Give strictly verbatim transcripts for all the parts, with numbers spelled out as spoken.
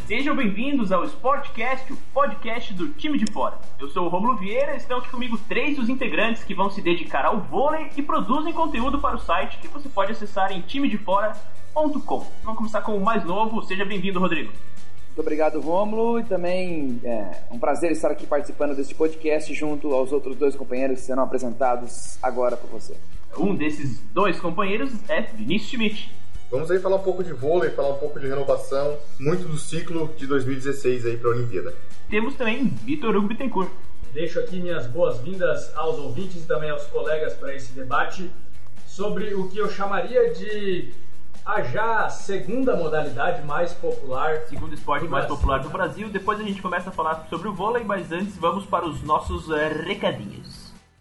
Sejam bem-vindos ao Sportcast, o podcast do time de fora. Eu sou o Romulo Vieira e estão aqui comigo três dos integrantes que vão se dedicar ao vôlei e produzem conteúdo para o site que você pode acessar em time de fora ponto com. Vamos começar com o mais novo. Seja bem-vindo, Rodrigo. Muito obrigado, Romulo, e também é um prazer estar aqui participando deste podcast junto aos outros dois companheiros que serão apresentados agora por você. Um desses dois companheiros é Vinícius Schmidt. Vamos aí falar um pouco de vôlei, falar um pouco de renovação, muito do ciclo de dois mil e dezesseis aí para a Olimpíada. Temos também Vitor Hugo Bittencourt. Deixo aqui minhas boas-vindas aos ouvintes e também aos colegas para esse debate sobre o que eu chamaria de a já segunda modalidade mais popular. Segundo esporte mais Brasil. popular do Brasil. Depois a gente começa a falar sobre o vôlei, mas antes vamos para os nossos uh, recadinhos.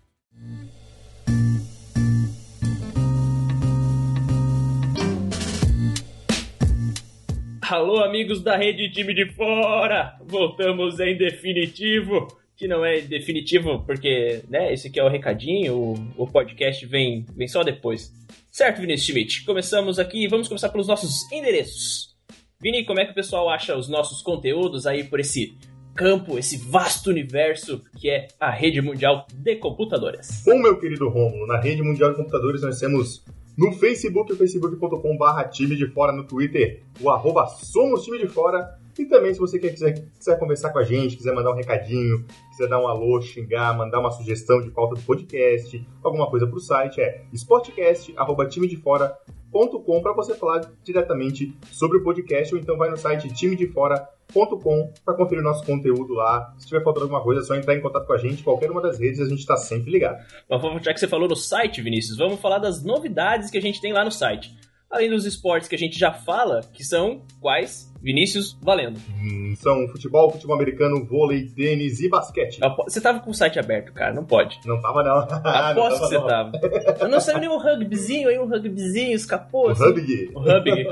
Alô, amigos da Rede Time de Fora! Voltamos em definitivo, que não é definitivo porque, né, esse aqui é o recadinho, o, o podcast vem, vem só depois. Certo, Vinícius Schmidt? Começamos aqui e vamos começar pelos nossos endereços. Vini, como é que o pessoal acha os nossos conteúdos aí por esse campo, esse vasto universo que é a Rede Mundial de Computadoras? Bom, meu querido Rômulo, na Rede Mundial de Computadores nós temos no Facebook, o facebook ponto com barra time de fora, no Twitter, o arroba somos time de fora, e também se você quiser, quiser conversar com a gente, quiser mandar um recadinho, quiser dar um alô, xingar, mandar uma sugestão de pauta do podcast, alguma coisa pro site, é sportcast arroba time de fora ponto com para você falar diretamente sobre o podcast, ou então vai no site time de fora ponto com para conferir o nosso conteúdo lá. Se tiver faltando alguma coisa, é só entrar em contato com a gente, qualquer uma das redes, a gente está sempre ligado. Bom, já que você falou no site, Vinícius, vamos falar das novidades que a gente tem lá no site. Além dos esportes que a gente já fala, que são quais? Vinícius, valendo. Hum, são futebol, futebol americano, vôlei, tênis e basquete. Você tava com o site aberto, cara, não pode. Não tava, não. Aposto que você não. tava. Eu não saiu nem um rugbyzinho aí, um rugbyzinho, escapou. O assim. rugby. O rugby.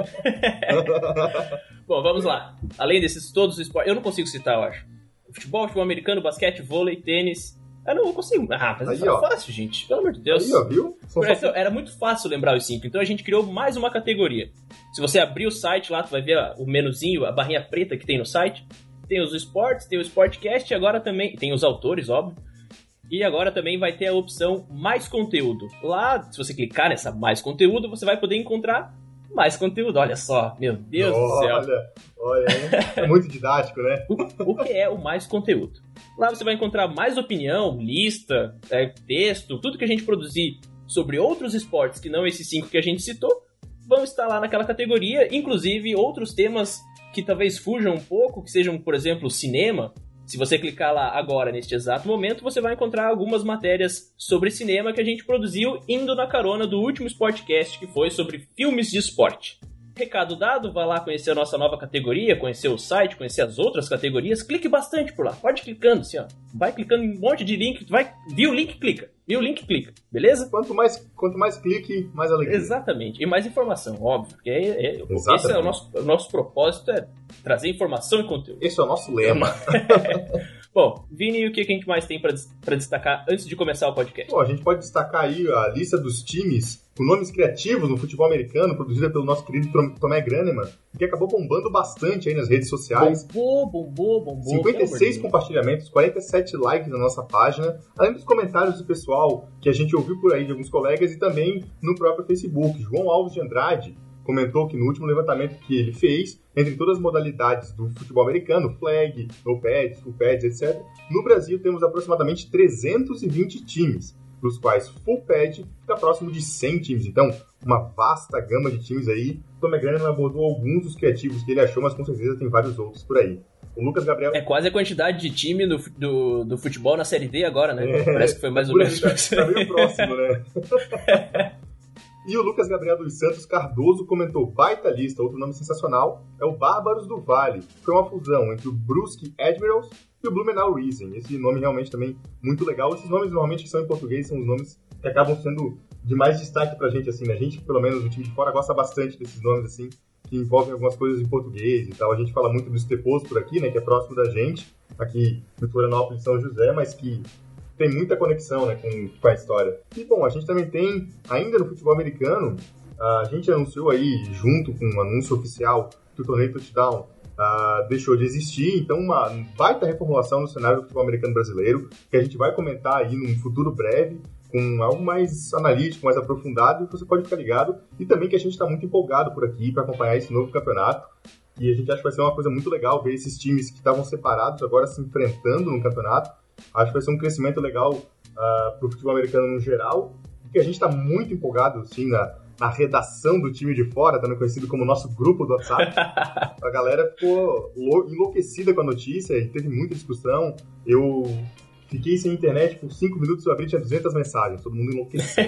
Bom, vamos lá. Além desses todos os esportes, eu não consigo citar, eu acho. Futebol, futebol americano, basquete, vôlei, tênis. Eu não consigo. Ah, mas aí, é ó. fácil, gente. Pelo amor de Deus. Aí, ó, viu? Por isso, era muito fácil lembrar os cinco. Então a gente criou mais uma categoria. Se você abrir o site lá, tu vai ver o menuzinho, a barrinha preta que tem no site. Tem os esportes, tem o Sportcast e agora também... Tem os autores, óbvio. E agora também vai ter a opção mais conteúdo. Lá, se você clicar nessa mais conteúdo, você vai poder encontrar mais conteúdo. Olha só, meu Deus olha, do céu. Olha, olha, é muito didático, né? O, o que é o mais conteúdo? Lá você vai encontrar mais opinião, lista, é, texto, tudo que a gente produzir sobre outros esportes que não esses cinco que a gente citou, vão estar lá naquela categoria, inclusive outros temas que talvez fujam um pouco, que sejam, por exemplo, cinema. Se você clicar lá agora, neste exato momento, você vai encontrar algumas matérias sobre cinema que a gente produziu indo na carona do último Sportcast, que foi sobre filmes de esporte. Recado dado, vá lá conhecer a nossa nova categoria, conhecer o site, conhecer as outras categorias, clique bastante por lá, pode ir clicando assim, ó. Vai clicando em um monte de link, vai, viu o link, clica, viu o link, clica, beleza? Quanto mais, quanto mais clique, mais alegria. Exatamente, e mais informação, óbvio, porque é, é, esse é o nosso, o nosso propósito, é trazer informação e conteúdo. Esse é o nosso lema. Bom, Vini, o que a gente mais tem para destacar antes de começar o podcast? Bom, a gente pode destacar aí a lista dos times com nomes criativos no futebol americano, produzida pelo nosso querido Tomé Graneman, que acabou bombando bastante aí nas redes sociais. Bombou, bombou, bombou. cinquenta e seis compartilhamentos, quarenta e sete likes na nossa página, além dos comentários do pessoal que a gente ouviu por aí de alguns colegas e também no próprio Facebook. João Alves de Andrade comentou que no último levantamento que ele fez, entre todas as modalidades do futebol americano, flag, no pads, full pads, etcétera, no Brasil temos aproximadamente trezentos e vinte times, dos quais full pad está próximo de cem times. Então, uma vasta gama de times aí. O Tom McGrannon abordou alguns dos criativos que ele achou, mas com certeza tem vários outros por aí. O Lucas Gabriel... É quase a quantidade de time do, do, do futebol na Série D agora, né? É, parece que foi mais ou menos... Tá, tá meio próximo, né? E o Lucas Gabriel dos Santos Cardoso comentou: baita lista, outro nome sensacional é o Bárbaros do Vale. Foi uma fusão entre o Brusque Admirals e o Blumenau Racing. Esse nome realmente também muito legal. Esses nomes normalmente que são em português são os nomes que acabam sendo de mais destaque pra gente, assim, né? A gente, pelo menos, o time de fora gosta bastante desses nomes, assim, que envolvem algumas coisas em português e tal. A gente fala muito do Esteposo por aqui, né? Que é próximo da gente, aqui em Florianópolis, São José, mas que tem muita conexão, né, com, com a história. E, bom, a gente também tem, ainda no futebol americano, a gente anunciou aí, junto com um anúncio oficial do torneio Touchdown, uh, deixou de existir, então uma baita reformulação no cenário do futebol americano brasileiro, que a gente vai comentar aí num futuro breve, com algo mais analítico, mais aprofundado, e você pode ficar ligado, e também que a gente está muito empolgado por aqui para acompanhar esse novo campeonato, e a gente acha que vai ser uma coisa muito legal ver esses times que estavam separados agora se enfrentando no campeonato. Acho que vai ser um crescimento legal uh, para o futebol americano no geral, porque a gente está muito empolgado, assim, na, na redação do time de fora, também conhecido como nosso grupo do WhatsApp. A galera ficou enlouquecida com a notícia e teve muita discussão. Eu fiquei sem internet por cinco minutos, eu abri, tinha duzentas mensagens, todo mundo enlouquecido.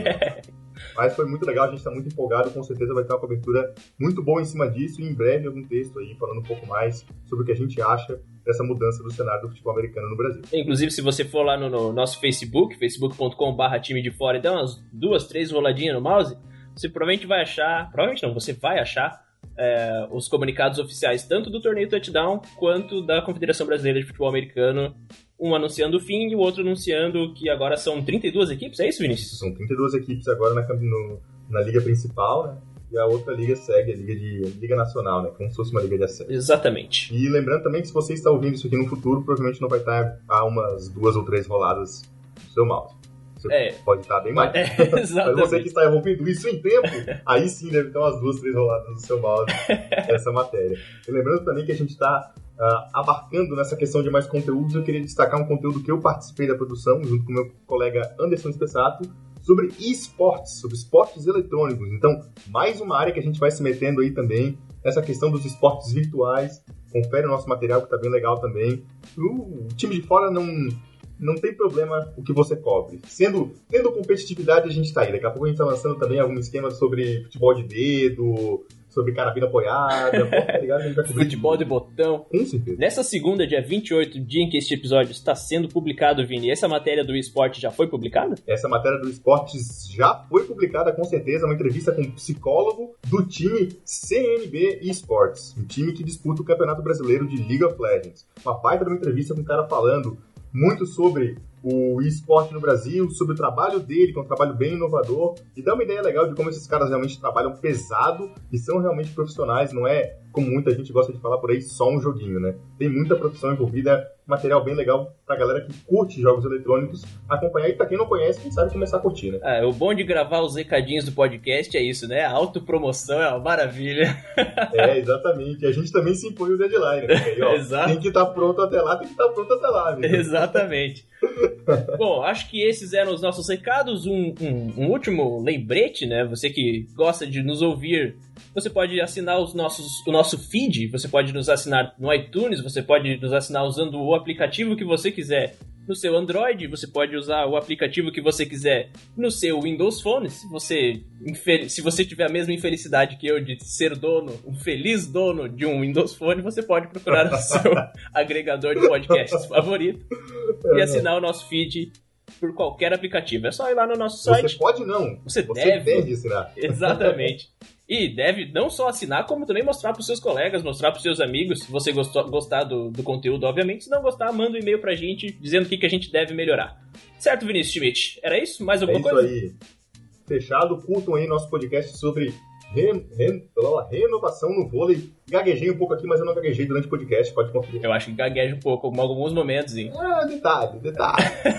Mas foi muito legal, a gente está muito empolgado, com certeza vai ter uma cobertura muito boa em cima disso, e em breve algum texto aí falando um pouco mais sobre o que a gente acha dessa mudança do cenário do futebol americano no Brasil. Inclusive, se você for lá no, no nosso Facebook, facebook ponto com barra time de fora, e der umas duas, três roladinhas no mouse, você provavelmente vai achar, provavelmente não, você vai achar é, os comunicados oficiais tanto do torneio Touchdown quanto da Confederação Brasileira de Futebol Americano, um anunciando o fim e o outro anunciando que agora são trinta e duas equipes, é isso, Vinícius? São trinta e duas equipes agora na, no, na liga principal, né? E a outra liga segue, a liga, de, liga nacional, né? Como se fosse uma liga de acesso. Exatamente. E lembrando também que se você está ouvindo isso aqui no futuro, provavelmente não vai estar a umas duas ou três roladas no seu mouse. Você é. pode estar bem mais. É, Mas você que está ouvindo isso em tempo, aí sim deve ter umas duas, três roladas no seu mouse essa matéria. E lembrando também que a gente está uh, abarcando nessa questão de mais conteúdos. Eu queria destacar um conteúdo que eu participei da produção, junto com o meu colega Anderson Spessato, sobre esportes, sobre esportes eletrônicos. Então, mais uma área que a gente vai se metendo aí também, essa questão dos esportes virtuais. Confere o nosso material, que está bem legal também. O time de fora não, não tem problema o que você cobre. Sendo, tendo competitividade, a gente está aí. Daqui a pouco a gente está lançando também algum esquema sobre futebol de dedo, sobre carabina apoiada. Pô, tá ligado? A gente vai cobrir futebol de botão. Com certeza. Nessa segunda, dia vinte e oito, dia em que este episódio está sendo publicado, Vini, essa matéria do esporte já foi publicada? Essa matéria do esportes já foi publicada, com certeza. Uma entrevista com um psicólogo do time C N B Esports, um time que disputa o Campeonato Brasileiro de League of Legends. Uma baita de uma entrevista com um cara falando muito sobre o esporte no Brasil, sobre o trabalho dele, que é um trabalho bem inovador, e dá uma ideia legal de como esses caras realmente trabalham pesado e são realmente profissionais, não é, como muita gente gosta de falar por aí, só um joguinho, né? Tem muita produção envolvida, material bem legal pra galera que curte jogos eletrônicos acompanhar, e pra quem não conhece, quem sabe começar a curtir, né? É, o bom de gravar os recadinhos do podcast é isso, né? A autopromoção é uma maravilha. É, exatamente. E a gente também se impõe o deadline, né? Aí, ó, Exato. Tem que estar pronto até lá, tem que estar pronto até lá, né? Exatamente. Bom, acho que esses eram os nossos recados. Um, um, um último lembrete, né? Você que gosta de nos ouvir, você pode assinar os nossos, o nosso feed, você pode nos assinar no iTunes, você pode nos assinar usando o aplicativo que você quiser no seu Android, você pode usar o aplicativo que você quiser no seu Windows Phone. Se você, se você tiver a mesma infelicidade que eu de ser dono, um feliz dono de um Windows Phone, você pode procurar o seu agregador de podcasts favorito e assinar o nosso feed por qualquer aplicativo. É só ir lá no nosso site. Você pode não. Você, você deve. deve assinar. Exatamente. E deve não só assinar, como também mostrar para os seus colegas, mostrar para os seus amigos, se você gostou, gostar do, do conteúdo, obviamente. Se não gostar, manda um e-mail pra gente dizendo o que, que a gente deve melhorar. Certo, Vinícius Schmidt? Era isso? Mais alguma é isso coisa? Aí. Fechado, curtam aí nosso podcast sobre re, re, renovação no vôlei. Gaguejei um pouco aqui, mas eu não gaguejei durante o podcast, pode conferir. Eu acho que gagueja um pouco, em alguns momentos, hein? Ah, detalhe, detalhe.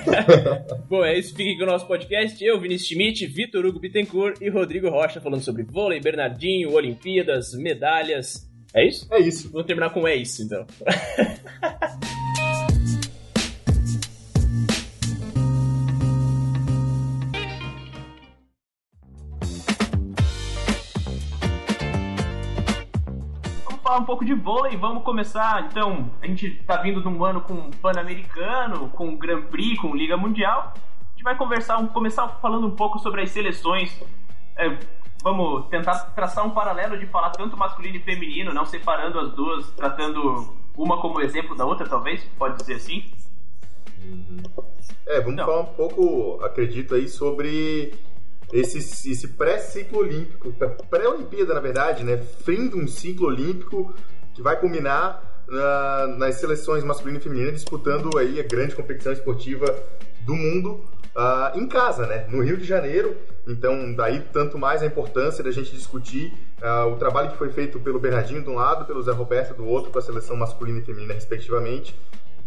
Bom, é isso. Fiquem com o nosso podcast. Eu, Vinícius Schmidt, Vitor Hugo Bittencourt e Rodrigo Rocha falando sobre vôlei, Bernardinho, Olimpíadas, medalhas. É isso? É isso. Vamos terminar com é isso, então. Falar um pouco de vôlei, vamos começar, então, a gente tá vindo de um ano com Pan-Americano, com Grand Prix, com Liga Mundial. A gente vai conversar, começar falando um pouco sobre as seleções. É, vamos tentar traçar um paralelo de falar tanto masculino e feminino, não separando as duas, tratando uma como exemplo da outra, talvez, pode dizer assim. É, vamos não. falar um pouco, acredito aí, sobre esse, esse pré-ciclo olímpico, pré-olimpíada, na verdade, né? Fim de um ciclo olímpico que vai culminar na, nas seleções masculina e feminina disputando aí a grande competição esportiva do mundo, uh, em casa, né? No Rio de Janeiro. Então, daí tanto mais a importância da gente discutir uh, o trabalho que foi feito pelo Bernardinho de um lado, pelo Zé Roberto do outro, com a seleção masculina e feminina, respectivamente.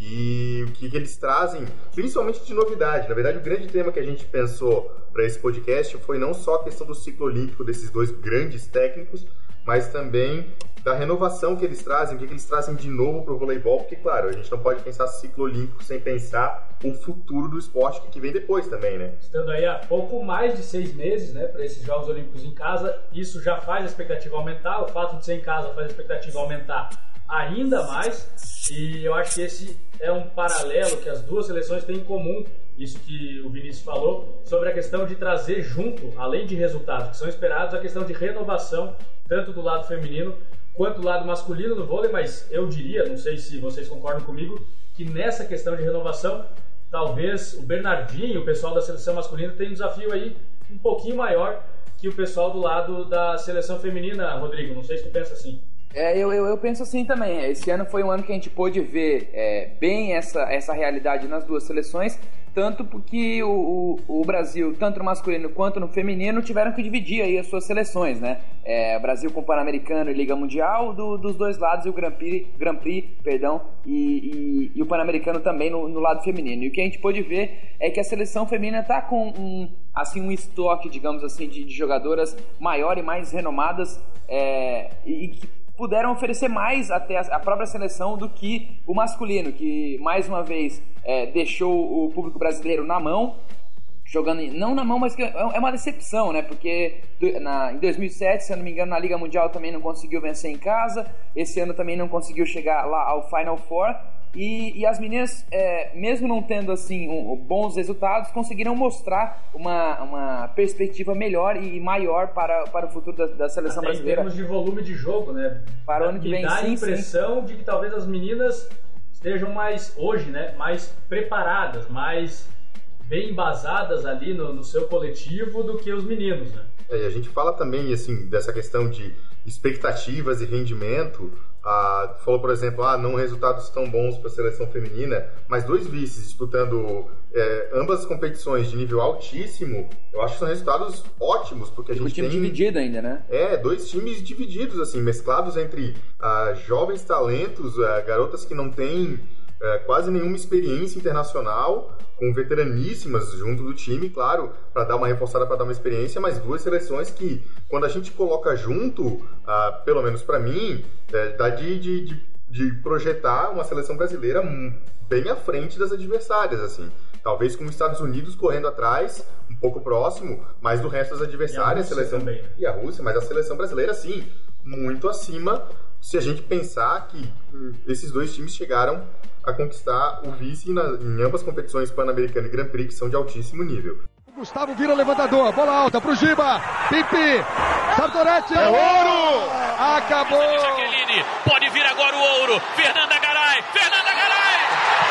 E o que, que eles trazem, principalmente de novidade. Na verdade, o grande tema que a gente pensou para esse podcast foi não só a questão do ciclo olímpico desses dois grandes técnicos, mas também da renovação que eles trazem, o que, que eles trazem de novo para o voleibol, porque, claro, a gente não pode pensar ciclo olímpico sem pensar o futuro do esporte que vem depois também, né? Estando aí há pouco mais de seis meses, né, para esses Jogos Olímpicos em casa, isso já faz a expectativa aumentar, o fato de ser em casa faz a expectativa aumentar ainda mais, e eu acho que esse é um paralelo que as duas seleções têm em comum, isso que o Vinícius falou, sobre a questão de trazer junto, além de resultados que são esperados, a questão de renovação, tanto do lado feminino quanto do lado masculino no vôlei, mas eu diria, não sei se vocês concordam comigo, que nessa questão de renovação, talvez o Bernardinho, o pessoal da seleção masculina, tem um desafio aí um pouquinho maior que o pessoal do lado da seleção feminina, Rodrigo, não sei se tu pensa assim. É, eu, eu, eu penso assim também. Esse ano foi um ano que a gente pôde ver é, bem essa, essa realidade nas duas seleções, tanto porque o, o, o Brasil, tanto no masculino quanto no feminino, tiveram que dividir aí as suas seleções, né? É, o Brasil com o Pan-Americano e Liga Mundial do, dos dois lados, e o Grand Prix, Grand Prix perdão, e, e, e o Pan-Americano também no, no lado feminino. E o que a gente pôde ver é que a seleção feminina está com um, assim, um estoque, digamos assim, de, de jogadoras maior e mais renomadas, é, e que puderam oferecer mais até a própria seleção do que o masculino, que mais uma vez é, deixou o público brasileiro na mão, jogando, não na mão, mas que é uma decepção, né? Porque na, em dois mil e sete, se eu não me engano, na Liga Mundial também não conseguiu vencer em casa, esse ano também não conseguiu chegar lá ao Final Four, e, e as meninas, é, mesmo não tendo assim um, bons resultados, conseguiram mostrar uma, uma perspectiva melhor e maior para, para o futuro da, da seleção Até brasileira. Em termos de volume de jogo, né? Para o ano que vem, dá sim, a impressão sim. de que talvez as meninas estejam mais, hoje, né, mais preparadas, mais bem embasadas ali no, no seu coletivo do que os meninos, né? É, e a gente fala também, assim, dessa questão de expectativas e rendimento. Ah, falou, por exemplo, ah, não resultados tão bons para a seleção feminina, mas dois vices disputando é, ambas as competições de nível altíssimo, eu acho que são resultados ótimos, porque a gente um time tem... dividido ainda, né? É, dois times divididos, assim, mesclados entre ah, jovens talentos, ah, garotas que não têm ah, quase nenhuma experiência internacional, com veteraníssimas junto do time, claro, para dar uma reforçada, para dar uma experiência, mas duas seleções que, quando a gente coloca junto, ah, pelo menos para mim, é, dá de, de, de, de projetar uma seleção brasileira bem à frente das adversárias, assim. Talvez com os Estados Unidos correndo atrás, um pouco próximo, mas do resto das adversárias, e a, a seleção também. E a Rússia, mas a seleção brasileira, sim, muito acima, se a gente pensar que esses dois times chegaram a conquistar o vice na, em ambas competições, Pan-Americano e Grand Prix, que são de altíssimo nível. Gustavo vira levantador, bola alta pro Giba, Pipi, Sartorete, é ouro! Acabou! Jaqueline, pode vir agora o ouro, Fernanda Garay, Fernanda Garay!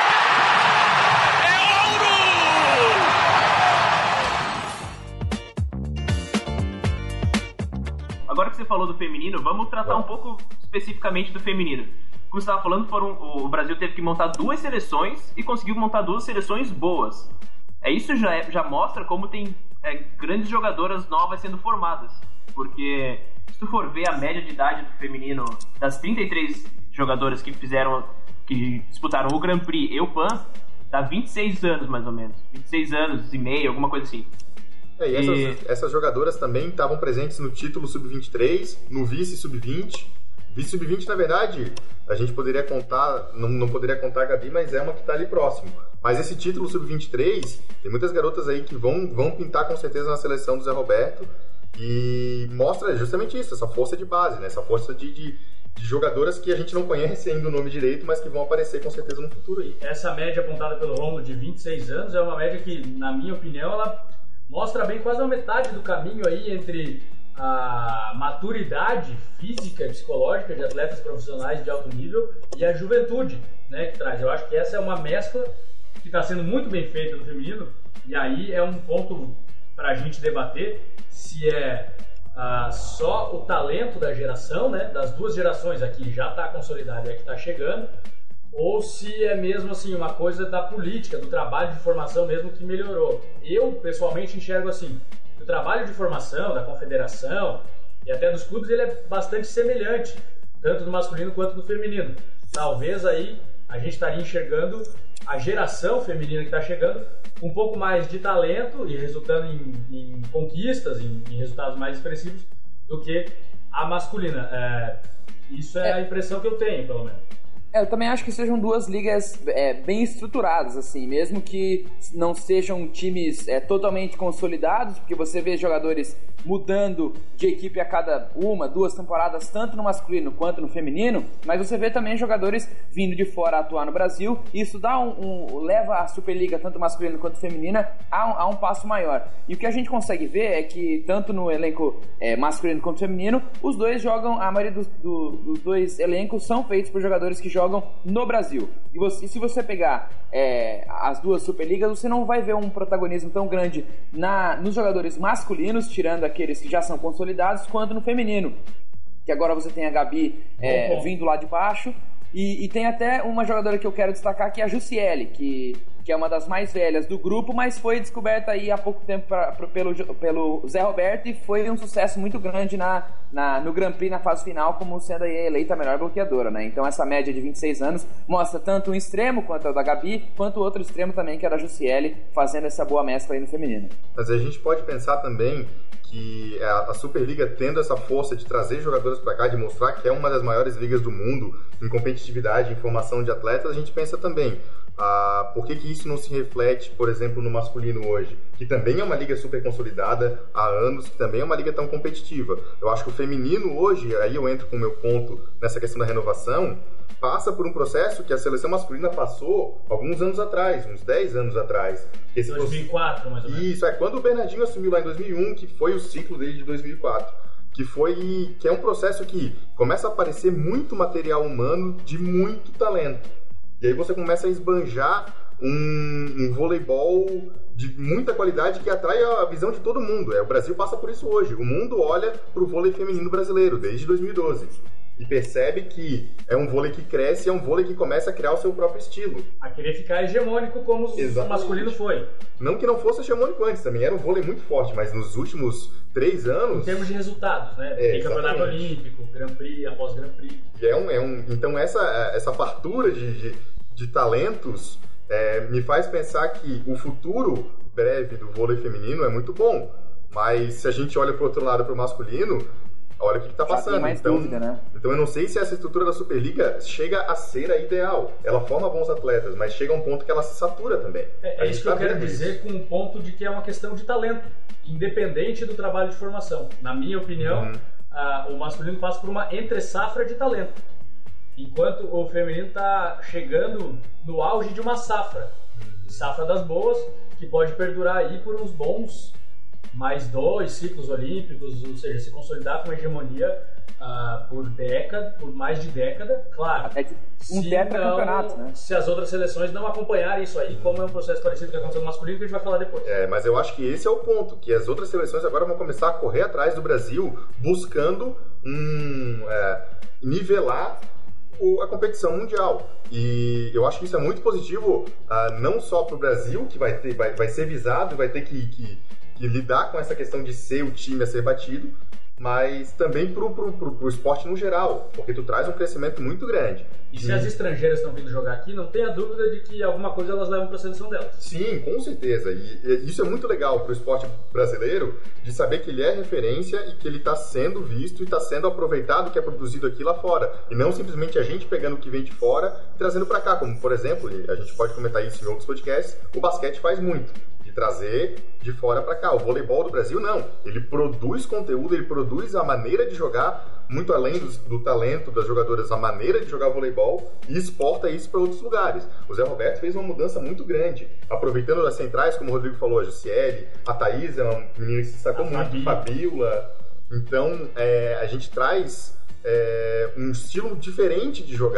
É ouro! Agora que você falou do feminino, vamos tratar um pouco especificamente do feminino. Como você estava falando, foram, o Brasil teve que montar duas seleções e conseguiu montar duas seleções boas. É, isso já, é, já mostra como tem é, grandes jogadoras novas sendo formadas. Porque se tu for ver a média de idade do feminino, das trinta e três jogadoras que fizeram, que disputaram o Grand Prix e o Pan, dá vinte e seis anos mais ou menos. vinte e seis anos e meio, alguma coisa assim. É, e essas, e... essas jogadoras também estavam presentes no título sub vinte e três, no vice sub vinte. Vice sub vinte, na verdade, a gente poderia contar, não, não poderia contar a Gabi, mas é uma que está ali próximo. Mas esse título sub vinte e três, tem muitas garotas aí que vão, vão pintar com certeza na seleção do Zé Roberto, e mostra justamente isso, essa força de base, né? Essa força de, de, de jogadoras que a gente não conhece ainda o nome direito, mas que vão aparecer com certeza no futuro aí. Essa média apontada pelo Romulo de vinte e seis anos é uma média que, na minha opinião, ela mostra bem quase a metade do caminho aí entre a maturidade física e psicológica de atletas profissionais de alto nível e a juventude, né, que traz. Eu acho que essa é uma mescla que está sendo muito bem feita no feminino, e aí é um ponto para a gente debater se é ah, só o talento da geração, né, das duas gerações, aqui já está consolidada e a que está chegando, ou se é mesmo assim uma coisa da política, do trabalho de formação mesmo que melhorou. Eu, pessoalmente, enxergo assim, que o trabalho de formação da confederação e até dos clubes, ele é bastante semelhante, tanto no masculino quanto no feminino. Talvez aí a gente estaria enxergando a geração feminina que está chegando um pouco mais de talento e resultando em, em conquistas, em, em resultados mais expressivos do que a masculina. É, isso é, é a impressão que eu tenho, pelo menos. É, eu também acho que sejam duas ligas é, bem estruturadas, assim, mesmo que não sejam times é, totalmente consolidados, porque você vê jogadores mudando de equipe a cada uma, duas temporadas, tanto no masculino quanto no feminino, mas você vê também jogadores vindo de fora a atuar no Brasil, e isso dá um, um, leva a Superliga, tanto masculino quanto feminina, a um, a um passo maior. E o que a gente consegue ver é que, tanto no elenco é, masculino quanto feminino, os dois jogam, a maioria dos, do, dos dois elencos são feitos por jogadores que jogam no Brasil. E, você, e se você pegar é, as duas Superligas, você não vai ver um protagonismo tão grande na, nos jogadores masculinos, tirando aqueles que já são consolidados, quanto no feminino. Que agora você tem a Gabi é, uhum. vindo lá de baixo. E, e tem até uma jogadora que eu quero destacar, que é a Jussiele, que, que é uma das mais velhas do grupo, mas foi descoberta aí há pouco tempo pra, pra, pelo, pelo Zé Roberto, e foi um sucesso muito grande na, na, no Grand Prix, na fase final, como sendo aí eleita a melhor bloqueadora, né? Então essa média de vinte e seis anos mostra tanto um extremo, quanto a da Gabi, quanto o outro extremo também, que é da Jussiele, fazendo essa boa mescla aí no feminino. Mas a gente pode pensar também que a Superliga, tendo essa força de trazer jogadores para cá, de mostrar que é uma das maiores ligas do mundo em competitividade, em formação de atletas, a gente pensa também, ah, por que que isso não se reflete, por exemplo, no masculino hoje, que também é uma liga super consolidada há anos, que também é uma liga tão competitiva. Eu acho que o feminino hoje, aí eu entro com o meu ponto nessa questão da renovação, passa por um processo que a seleção masculina passou alguns anos atrás, uns dez anos atrás. Esse dois mil e quatro, mais ou menos. Isso, é quando o Bernardinho assumiu lá em dois mil e um, que foi o ciclo dele de dois mil e quatro. Que foi, que é um processo que começa a aparecer muito material humano de muito talento. E aí você começa a esbanjar um, um voleibol de muita qualidade que atrai a visão de todo mundo. É, o Brasil passa por isso hoje. O mundo olha para o vôlei feminino brasileiro desde dois mil e doze. E percebe que é um vôlei que cresce, é um vôlei que começa a criar o seu próprio estilo. A querer ficar hegemônico como Exatamente. O masculino foi. Não que não fosse hegemônico antes, também era um vôlei muito forte, mas nos últimos três anos... Em termos de resultados, né? É, Tem campeonato olímpico, Grand Prix, após Grand Prix. E é um, é um, então essa, essa fartura de, de, de talentos é, me faz pensar que o futuro breve do vôlei feminino é muito bom. Mas se a gente olha para o outro lado, para o masculino... Olha o que está passando. Mais então, dúvida, né? então eu não sei se essa estrutura da Superliga chega a ser a ideal. Ela forma bons atletas, mas chega a um ponto que ela se satura também. É, é isso que tá eu quero dizer isso. Com um ponto de que é uma questão de talento, independente do trabalho de formação. Na minha opinião, uhum. a, o masculino passa por uma entre-safra de talento, enquanto o feminino está chegando no auge de uma safra. Safra das boas, que pode perdurar aí por uns bons... mais dois ciclos olímpicos, ou seja, se consolidar com uma hegemonia uh, por década, por mais de década, claro. Até de um tetracampeonato, né? Se as outras seleções não acompanharem isso aí, como é um processo parecido que aconteceu no masculino, que a gente vai falar depois. É, mas eu acho que esse é o ponto, que as outras seleções agora vão começar a correr atrás do Brasil, buscando um, é, nivelar a competição mundial. E eu acho que isso é muito positivo, uh, não só para o Brasil, que vai, ter, vai, vai ser visado, vai ter que... que e lidar com essa questão de ser o time a ser batido, mas também pro, pro, pro, pro esporte no geral, porque tu traz um crescimento muito grande. E se as estrangeiras estão vindo jogar aqui, não tenha dúvida de que alguma coisa elas levam para a seleção delas. Sim, com certeza. E, e isso é muito legal pro esporte brasileiro, de saber que ele é referência e que ele está sendo visto e está sendo aproveitado o que é produzido aqui lá fora. E não simplesmente a gente pegando o que vem de fora e trazendo para cá, como por exemplo, e a gente pode comentar isso em outros podcasts, o basquete faz muito. Trazer de fora para cá. O voleibol do Brasil, não. Ele produz conteúdo, ele produz a maneira de jogar, muito além do, do talento das jogadoras, a maneira de jogar voleibol, e exporta isso para outros lugares. O Zé Roberto fez uma mudança muito grande, aproveitando das centrais, como o Rodrigo falou, a Jussiele, a Thaís é uma menina que se destacou muito, Fabíola. Então, é, a gente traz é, um estilo diferente de jogar.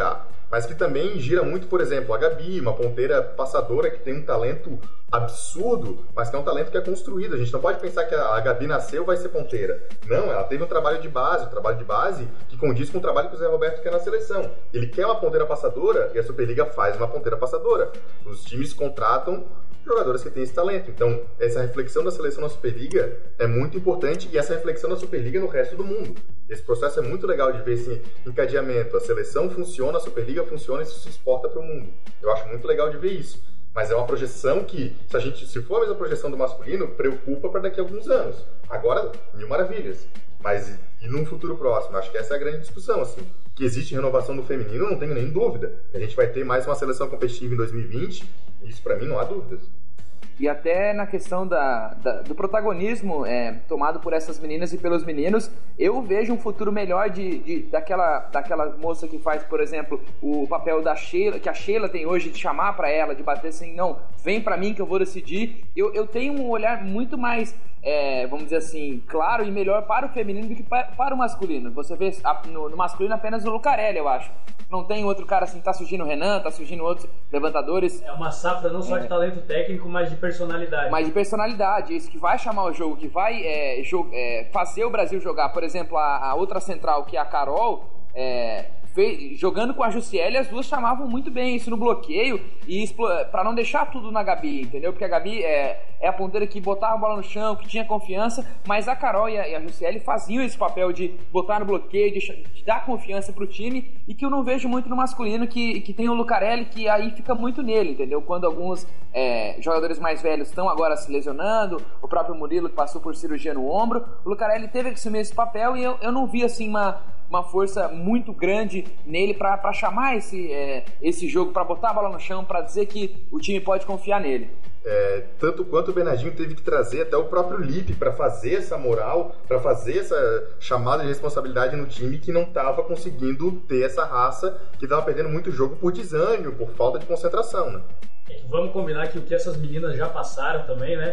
mas que também gira muito, por exemplo, a Gabi, uma ponteira passadora que tem um talento absurdo, mas que é um talento que é construído. A gente não pode pensar que a Gabi nasceu vai ser ponteira. Não, ela teve um trabalho de base, um trabalho de base que condiz com o trabalho que o Zé Roberto quer na seleção. Ele quer uma ponteira passadora e a Superliga faz uma ponteira passadora. Os times contratam jogadores que têm esse talento. Então, essa reflexão da seleção na Superliga é muito importante e essa reflexão da Superliga no resto do mundo. Esse processo é muito legal de ver esse encadeamento. A seleção funciona, a Superliga funciona e isso se exporta para o mundo. Eu acho muito legal de ver isso. Mas é uma projeção que, se a gente, se for a mesma projeção do masculino, preocupa para daqui a alguns anos. Agora, mil maravilhas. Mas e, e num futuro próximo? Acho que essa é a grande discussão, assim. Que existe renovação do feminino, não tenho nem dúvida. A gente vai ter mais uma seleção competitiva em dois mil e vinte, isso para mim não há dúvidas. E até na questão da, da, do protagonismo é, tomado por essas meninas e pelos meninos, eu vejo um futuro melhor de, de, daquela, daquela moça que faz, por exemplo, o papel da Sheila, que a Sheila tem hoje, de chamar para ela, de bater assim, não, vem para mim que eu vou decidir. Eu, eu tenho um olhar muito mais, é, vamos dizer assim, claro e melhor para o feminino do que para, para o masculino. Você vê no, no masculino apenas o Lucarelli, eu acho. Não tem outro cara assim, tá surgindo o Renan, tá surgindo outros levantadores. É uma safra não só é. de talento técnico, mas de personalidade. Mas de personalidade, isso que vai chamar o jogo, que vai é, jo- é, fazer o Brasil jogar. Por exemplo, a, a outra central, que é a Carol, é, fez, jogando com a Jussiele, as duas chamavam muito bem isso no bloqueio, e para não deixar tudo na Gabi, entendeu? Porque a Gabi é, é a ponteira que botava a bola no chão, que tinha confiança, mas a Carol e a, e a Jussiele faziam esse papel de botar no bloqueio, de, de dar confiança pro time, e que eu não vejo muito no masculino, que, que tem o Lucarelli, que aí fica muito nele, entendeu? Quando alguns é, jogadores mais velhos estão agora se lesionando, o próprio Murilo que passou por cirurgia no ombro, o Lucarelli teve que assumir esse papel, e eu, eu não vi assim uma... uma força muito grande nele para chamar esse, é, esse jogo, para botar a bola no chão, para dizer que o time pode confiar nele. É, tanto quanto o Bernardinho teve que trazer até o próprio Lipe para fazer essa moral, para fazer essa chamada de responsabilidade no time que não estava conseguindo ter essa raça, que estava perdendo muito jogo por desânimo, por falta de concentração, né? Vamos combinar que o que essas meninas já passaram também, né?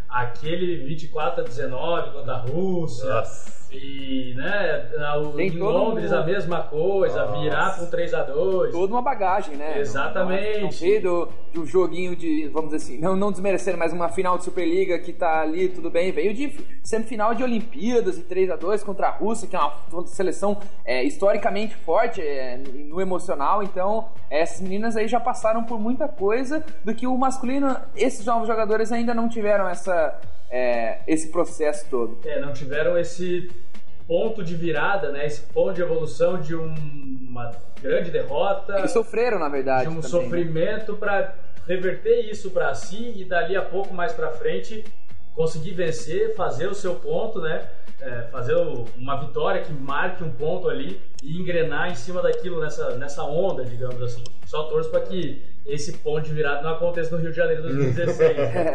Aquele vinte e quatro a dezenove contra a Rússia. Nossa. E, né, em Londres a mesma coisa, Nossa. virar com três a dois. Toda uma bagagem, né? Exatamente. Não sei do, de um joguinho de, vamos dizer assim, não, não desmerecendo, mas uma final de Superliga que tá ali, tudo bem. Veio de semifinal de Olimpíadas e três a dois contra a Rússia, que é uma seleção é, historicamente forte é, no, no emocional. Então, essas meninas aí já passaram por muita coisa do que o masculino, esses novos jogadores ainda não tiveram essa... É, esse processo todo. É, não tiveram esse ponto de virada, né? Esse ponto de evolução de um, uma grande derrota. Eles sofreram, na verdade. De um também, sofrimento, né? Para reverter isso para si e dali a pouco mais para frente conseguir vencer, fazer o seu ponto, né? É, fazer o, uma vitória que marque um ponto ali e engrenar em cima daquilo nessa, nessa onda, digamos assim. Só torço para que esse ponto de virada não aconteça no Rio de Janeiro de dois mil e dezesseis.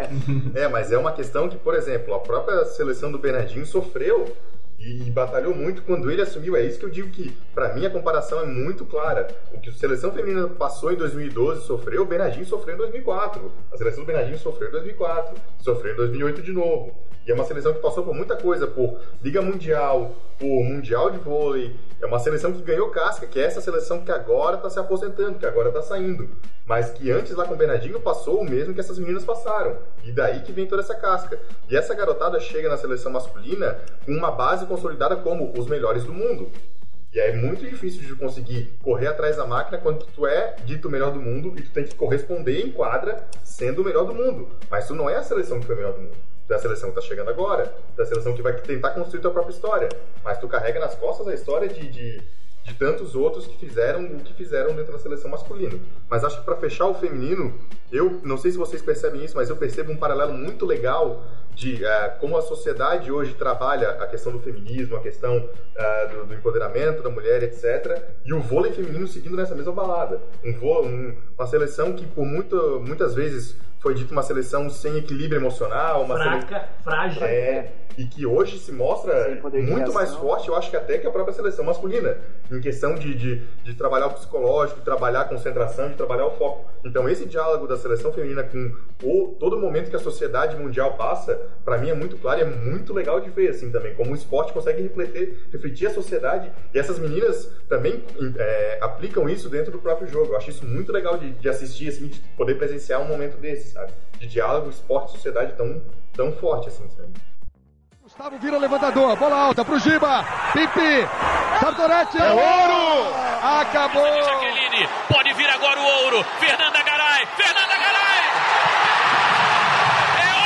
É, mas é uma questão que, por exemplo, a própria seleção do Bernardinho sofreu e batalhou muito quando ele assumiu. É isso que eu digo que, pra mim, a comparação é muito clara. O que a seleção feminina passou em dois mil e doze, sofreu, o Bernardinho sofreu em dois mil e quatro. A seleção do Bernardinho sofreu em dois mil e quatro, sofreu em dois mil e oito de novo. E é uma seleção que passou por muita coisa, por Liga Mundial, por Mundial de Vôlei. É uma seleção que ganhou casca, que é essa seleção que agora está se aposentando, que agora está saindo. Mas que antes lá com o Bernardinho passou o mesmo que essas meninas passaram. E daí que vem toda essa casca. E essa garotada chega na seleção masculina com uma base consolidada como os melhores do mundo. E é muito difícil de conseguir correr atrás da máquina quando tu é dito o melhor do mundo e tu tem que corresponder em quadra sendo o melhor do mundo. Mas tu não é a seleção que foi o melhor do mundo. Tu é a seleção que tá chegando agora, tu é a seleção que vai tentar construir tua própria história. Mas tu carrega nas costas a história de, de, de tantos outros que fizeram o que fizeram dentro da seleção masculina. Mas acho que para fechar o feminino, eu não sei se vocês percebem isso, mas eu percebo um paralelo muito legal de uh, como a sociedade hoje trabalha a questão do feminismo, a questão uh, do, do empoderamento da mulher, etcétera. E o vôlei feminino seguindo nessa mesma balada. Um vôlei, um, uma seleção que por muito, muitas vezes foi dito uma seleção sem equilíbrio emocional, uma fraca, sele... frágil. É, e que hoje se mostra muito mais forte, eu acho que até que a própria seleção masculina, em questão de, de, de trabalhar o psicológico, de trabalhar a concentração, de trabalhar o foco. Então esse diálogo da seleção feminina com o, todo momento que a sociedade mundial passa, pra mim é muito claro e é muito legal de ver, assim, também, como o esporte consegue refletir, refletir a sociedade, e essas meninas também é, aplicam isso dentro do próprio jogo. Eu acho isso muito legal de, de assistir, assim, de poder presenciar um momento desse, sabe? De diálogo, esporte e sociedade tão, tão forte, assim, sabe? Gustavo vira levantador, bola alta pro Giba, Pipi, Sartoretti, é ouro! Acabou! Jaqueline, pode vir agora o ouro, Fernanda Garay, Fernanda Garay! É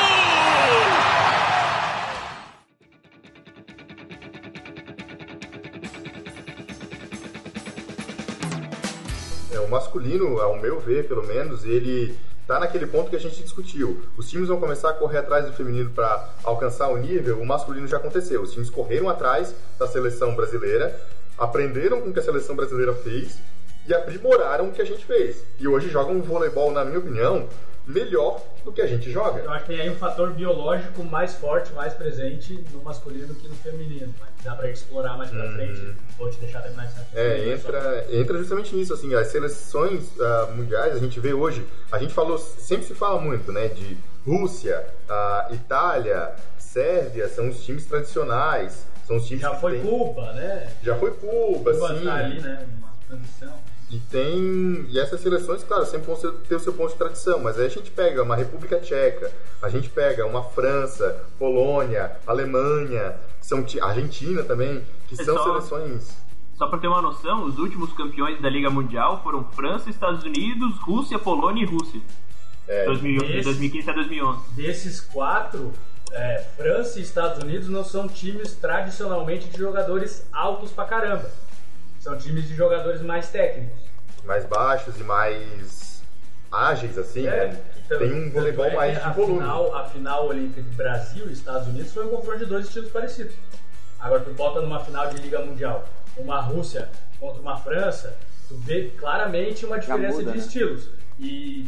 ouro! É, o masculino, ao meu ver, pelo menos, ele tá naquele ponto que a gente discutiu. Os times vão começar a correr atrás do feminino para alcançar o nível, o masculino já aconteceu. Os times correram atrás da seleção brasileira, aprenderam com o que a seleção brasileira fez e aprimoraram o que a gente fez. E hoje jogam um voleibol, na minha opinião, melhor do que a gente joga. Eu acho que tem aí um fator biológico mais forte, mais presente no masculino que no feminino. Mas dá pra gente explorar mais pra uhum. frente. Vou te deixar terminar essa É, entra, entra justamente nisso, assim, as seleções uh, mundiais, a gente vê hoje, a gente falou, sempre se fala muito, né, de Rússia, uh, Itália, Sérvia, são os times tradicionais, são os times Já que foi tem... Cuba, né? Já foi Cuba, Cuba sim. Tá ali, né, uma transição. E tem. E essas seleções, claro, sempre vão ter o seu ponto de tradição, mas aí a gente pega uma República Tcheca, a gente pega uma França, Polônia, Alemanha, são t... Argentina também, que é são só, seleções. Só pra ter uma noção, os últimos campeões da Liga Mundial foram França, Estados Unidos, Rússia, Polônia e Rússia. É, dois mil e onze, de dois mil e quinze a dois mil e onze. Desses quatro, é, França e Estados Unidos não são times tradicionalmente de jogadores altos pra caramba. São times de jogadores mais técnicos. Mais baixos e mais ágeis, assim, é, né? Então, tem um voleibol é mais de a volume. Final, a final olímpica de Brasil e Estados Unidos foi um confronto de dois estilos parecidos. Agora, tu bota numa final de Liga Mundial uma Rússia contra uma França, tu vê claramente uma diferença muda, de né? estilos. E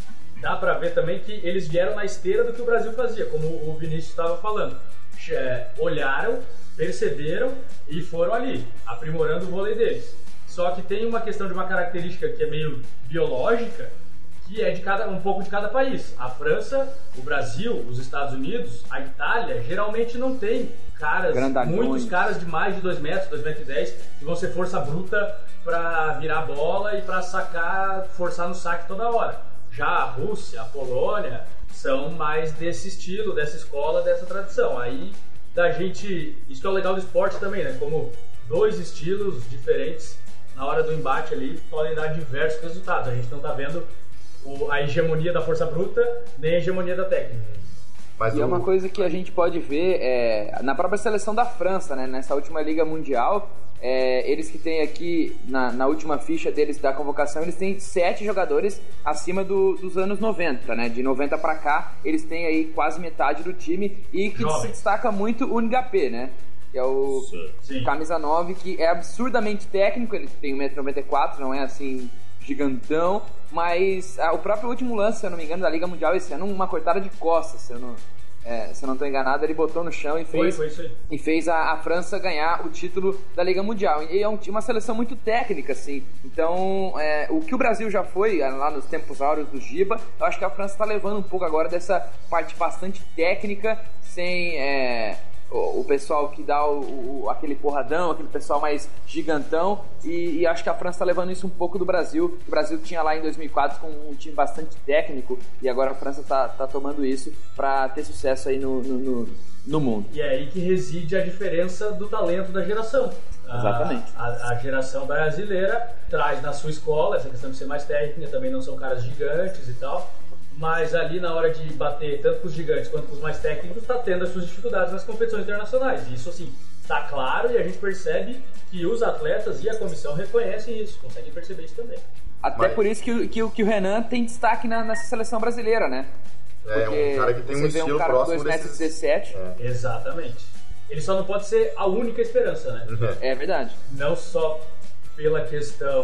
dá pra ver também que eles vieram na esteira do que o Brasil fazia, como o Vinícius estava falando. É, olharam, perceberam e foram ali, aprimorando o vôlei deles. Só que tem uma questão de uma característica que é meio biológica, que é de cada, um pouco de cada país. A França, o Brasil, os Estados Unidos, a Itália, geralmente não tem caras, Grandalhões. muitos caras de mais de dois metros, dois metros e dez, que vão ser força bruta para virar a bola e para sacar, forçar no saque toda hora. Já a Rússia, a Polônia, são mais desse estilo, dessa escola, dessa tradição. Aí da gente, isso que é o legal do esporte também, né? Como dois estilos diferentes na hora do embate ali podem dar diversos resultados. A gente não tá vendo o, a hegemonia da força bruta nem a hegemonia da técnica. Mas e o... é uma coisa que a gente pode ver é, na própria seleção da França, né? Nessa última Liga Mundial, é, eles que têm aqui na, na última ficha deles da convocação, eles têm sete jogadores acima do, dos anos noventa, né? De noventa pra cá, eles têm aí quase metade do time e que Jovem. se destaca muito o Ngapé, né? Que é o Sim. camisa nove, que é absurdamente técnico, ele tem um metro e noventa e quatro, não é assim gigantão, mas ah, o próprio último lance, se eu não me engano, da Liga Mundial esse ano, uma cortada de costas, se eu não, é, se eu não tô enganado, ele botou no chão e fez, foi, foi e fez a, a França ganhar o título da Liga Mundial. E é um, uma seleção muito técnica, assim. Então, é, o que o Brasil já foi lá nos tempos áureos do Giba, eu acho que a França tá levando um pouco agora dessa parte bastante técnica, sem... É, o pessoal que dá o, o, aquele porradão, aquele pessoal mais gigantão, e, e acho que a França está levando isso um pouco do Brasil. O Brasil tinha lá em dois mil e quatro com um time bastante técnico, e agora a França está tá tomando isso para ter sucesso aí no, no, no, no mundo. E é aí que reside a diferença do talento da geração. Exatamente. A, a, a geração brasileira traz na sua escola essa questão de ser mais técnica, também não são caras gigantes e tal, mas ali na hora de bater tanto com os gigantes quanto com os mais técnicos, está tendo as suas dificuldades nas competições internacionais. Isso, assim, está claro, e a gente percebe que os atletas e a comissão reconhecem isso, conseguem perceber isso também. Até Mas... por isso que, que, que o Renan tem destaque na, nessa seleção brasileira, né? É, Porque um cara que tem um estilo um cara próximo dois metros e dezessete. É. Exatamente. Ele só não pode ser a única esperança, né? É verdade. Não só pela questão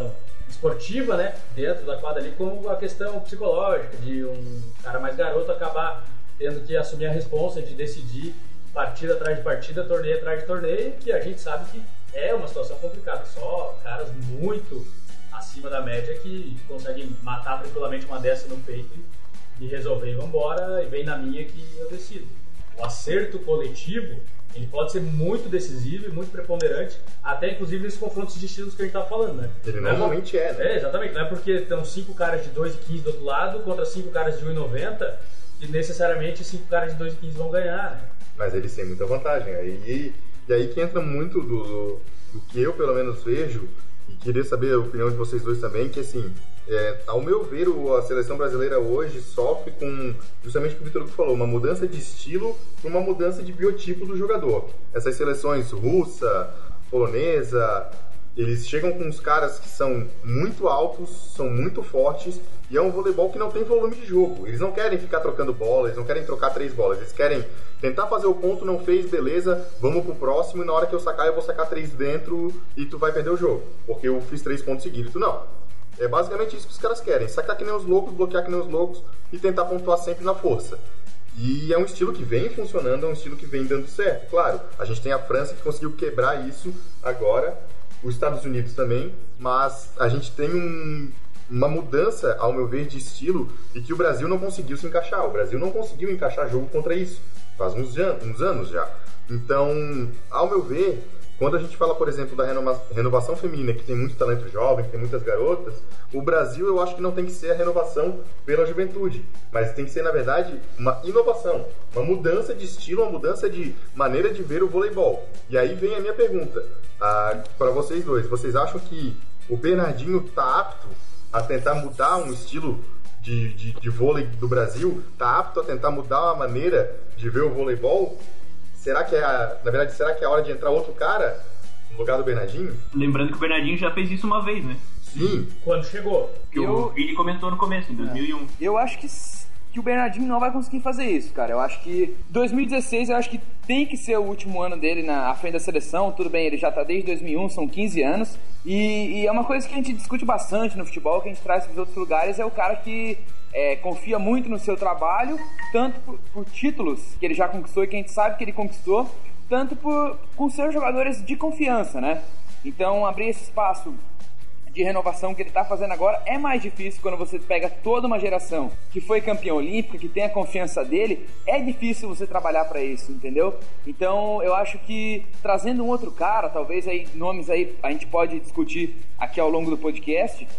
esportiva, né, dentro da quadra ali, como a questão psicológica de um cara mais garoto acabar tendo que assumir a responsa de decidir partida atrás de partida, torneio atrás de torneio, que a gente sabe que é uma situação complicada. Só caras muito acima da média que conseguem matar tranquilamente uma dessa no peito e resolver, vambora, e vem na minha que eu decido. O acerto coletivo, ele pode ser muito decisivo e muito preponderante, até inclusive nesses confrontos de estilos que a gente tá falando, né? Ele normalmente é, né? É, exatamente. Não é porque estão cinco caras de dois e quinze do outro lado contra cinco caras de um e noventa que necessariamente cinco caras de dois e quinze vão ganhar, né? Mas eles têm muita vantagem. Aí, e aí que entra muito do, do que eu, pelo menos, vejo, e queria saber a opinião de vocês dois também, que assim, é, ao meu ver, a seleção brasileira hoje sofre com, justamente o que o Vitor falou, uma mudança de estilo para uma mudança de biotipo do jogador. Essas seleções russa, polonesa, eles chegam com uns caras que são muito altos, são muito fortes, e é um voleibol que não tem volume de jogo. Eles não querem ficar trocando bola, eles não querem trocar três bolas, eles querem tentar fazer o ponto, não fez, beleza, vamos pro próximo, e na hora que eu sacar, eu vou sacar três dentro e tu vai perder o jogo, porque eu fiz três pontos seguidos. Tu não. É basicamente isso que os caras querem, sacar que nem os loucos, bloquear que nem os loucos e tentar pontuar sempre na força. E é um estilo que vem funcionando, é um estilo que vem dando certo. Claro, a gente tem a França que conseguiu quebrar isso agora, os Estados Unidos também, mas a gente tem um, uma mudança, ao meu ver, de estilo e que o Brasil não conseguiu se encaixar. O Brasil não conseguiu encaixar jogo contra isso, faz uns, uns anos já. Então, ao meu ver, quando a gente fala, por exemplo, da renova- renovação feminina, que tem muito talento jovem, que tem muitas garotas, o Brasil eu acho que não tem que ser a renovação pela juventude, mas tem que ser, na verdade, uma inovação, uma mudança de estilo, uma mudança de maneira de ver o voleibol. E aí vem a minha pergunta ah, para vocês dois. Vocês acham que o Bernardinho está apto a tentar mudar um estilo de, de, de vôlei do Brasil? Está apto a tentar mudar a maneira de ver o voleibol? Será que é a, na verdade, será que é a hora de entrar outro cara no lugar do Bernardinho? Lembrando que o Bernardinho já fez isso uma vez, né? Sim. Quando chegou. Que Eu- o Vini comentou no começo, em dois mil e um. Eu acho que, que o Bernardinho não vai conseguir fazer isso, cara. Eu acho que dois mil e dezesseis, eu acho que tem que ser o último ano dele na à frente da seleção. Tudo bem, ele já tá desde dois mil e um, são quinze anos. E, e é uma coisa que a gente discute bastante no futebol, que a gente traz para os outros lugares, é o cara que é, confia muito no seu trabalho, tanto por, por títulos que ele já conquistou e que a gente sabe que ele conquistou, tanto por, com seus jogadores de confiança, né? Então, abrir esse espaço de renovação que ele está fazendo agora é mais difícil quando você pega toda uma geração que foi campeã olímpica, que tem a confiança dele. É difícil você trabalhar para isso, entendeu? Então eu acho que trazendo um outro cara, talvez aí nomes aí a gente pode discutir aqui ao longo do podcast,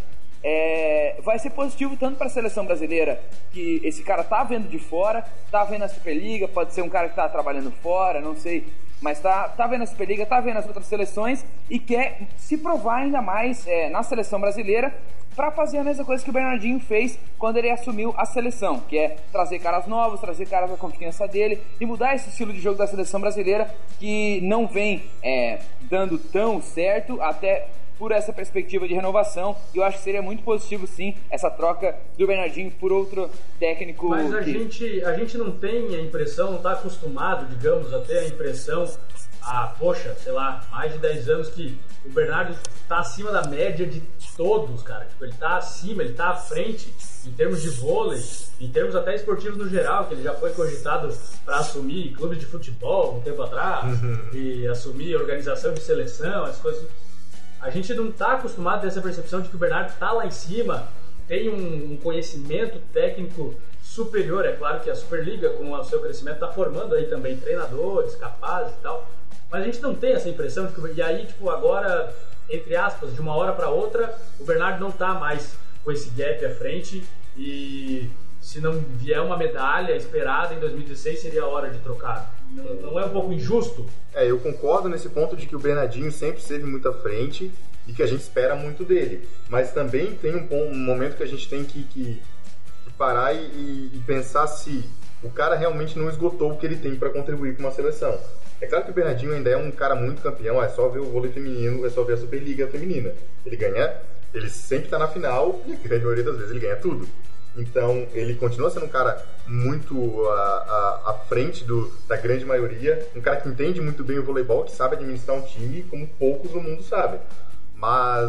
é, vai ser positivo tanto para a seleção brasileira, que esse cara tá vendo de fora, tá vendo a Superliga, pode ser um cara que tá trabalhando fora, não sei, mas tá, tá vendo a Superliga, tá vendo as outras seleções e quer se provar ainda mais é, na seleção brasileira para fazer a mesma coisa que o Bernardinho fez quando ele assumiu a seleção, que é trazer caras novos, trazer caras da confiança dele e mudar esse estilo de jogo da seleção brasileira que não vem é, dando tão certo até por essa perspectiva de renovação. Eu acho que seria muito positivo, sim, essa troca do Bernardinho por outro técnico. Mas a que... gente, a gente não tem a impressão, não está acostumado, digamos, a ter a impressão há, poxa, sei lá, mais de dez anos que o Bernardo está acima da média de todos, cara. Tipo, ele está acima, ele está à frente em termos de vôlei, em termos até esportivos no geral, que ele já foi cogitado para assumir clubes de futebol um tempo atrás, uhum. e assumir organização de seleção, as coisas. A gente não está acostumado a ter essa percepção de que o Bernardo está lá em cima, tem um, um conhecimento técnico superior. É claro que a Superliga, com o seu crescimento, está formando aí também treinadores capazes e tal, mas a gente não tem essa impressão de que, e aí, tipo, agora, entre aspas, de uma hora para outra, o Bernardo não está mais com esse gap à frente, e se não vier uma medalha esperada em dois mil e dezesseis, seria a hora de trocar. Não, não é um pouco injusto? É, eu concordo nesse ponto de que o Bernardinho sempre esteve muito à frente e que a gente espera muito dele. Mas também tem um, um momento que a gente tem que, que, que parar e, e pensar se o cara realmente não esgotou o que ele tem para contribuir para uma seleção. É claro que o Bernardinho ainda é um cara muito campeão, é só ver o vôlei feminino, é só ver a Superliga feminina. Ele ganha, ele sempre está na final e a grande maioria das vezes ele ganha tudo. Então, ele continua sendo um cara muito à, à, à frente do, da grande maioria, um cara que entende muito bem o voleibol, que sabe administrar um time como poucos no mundo sabem. Mas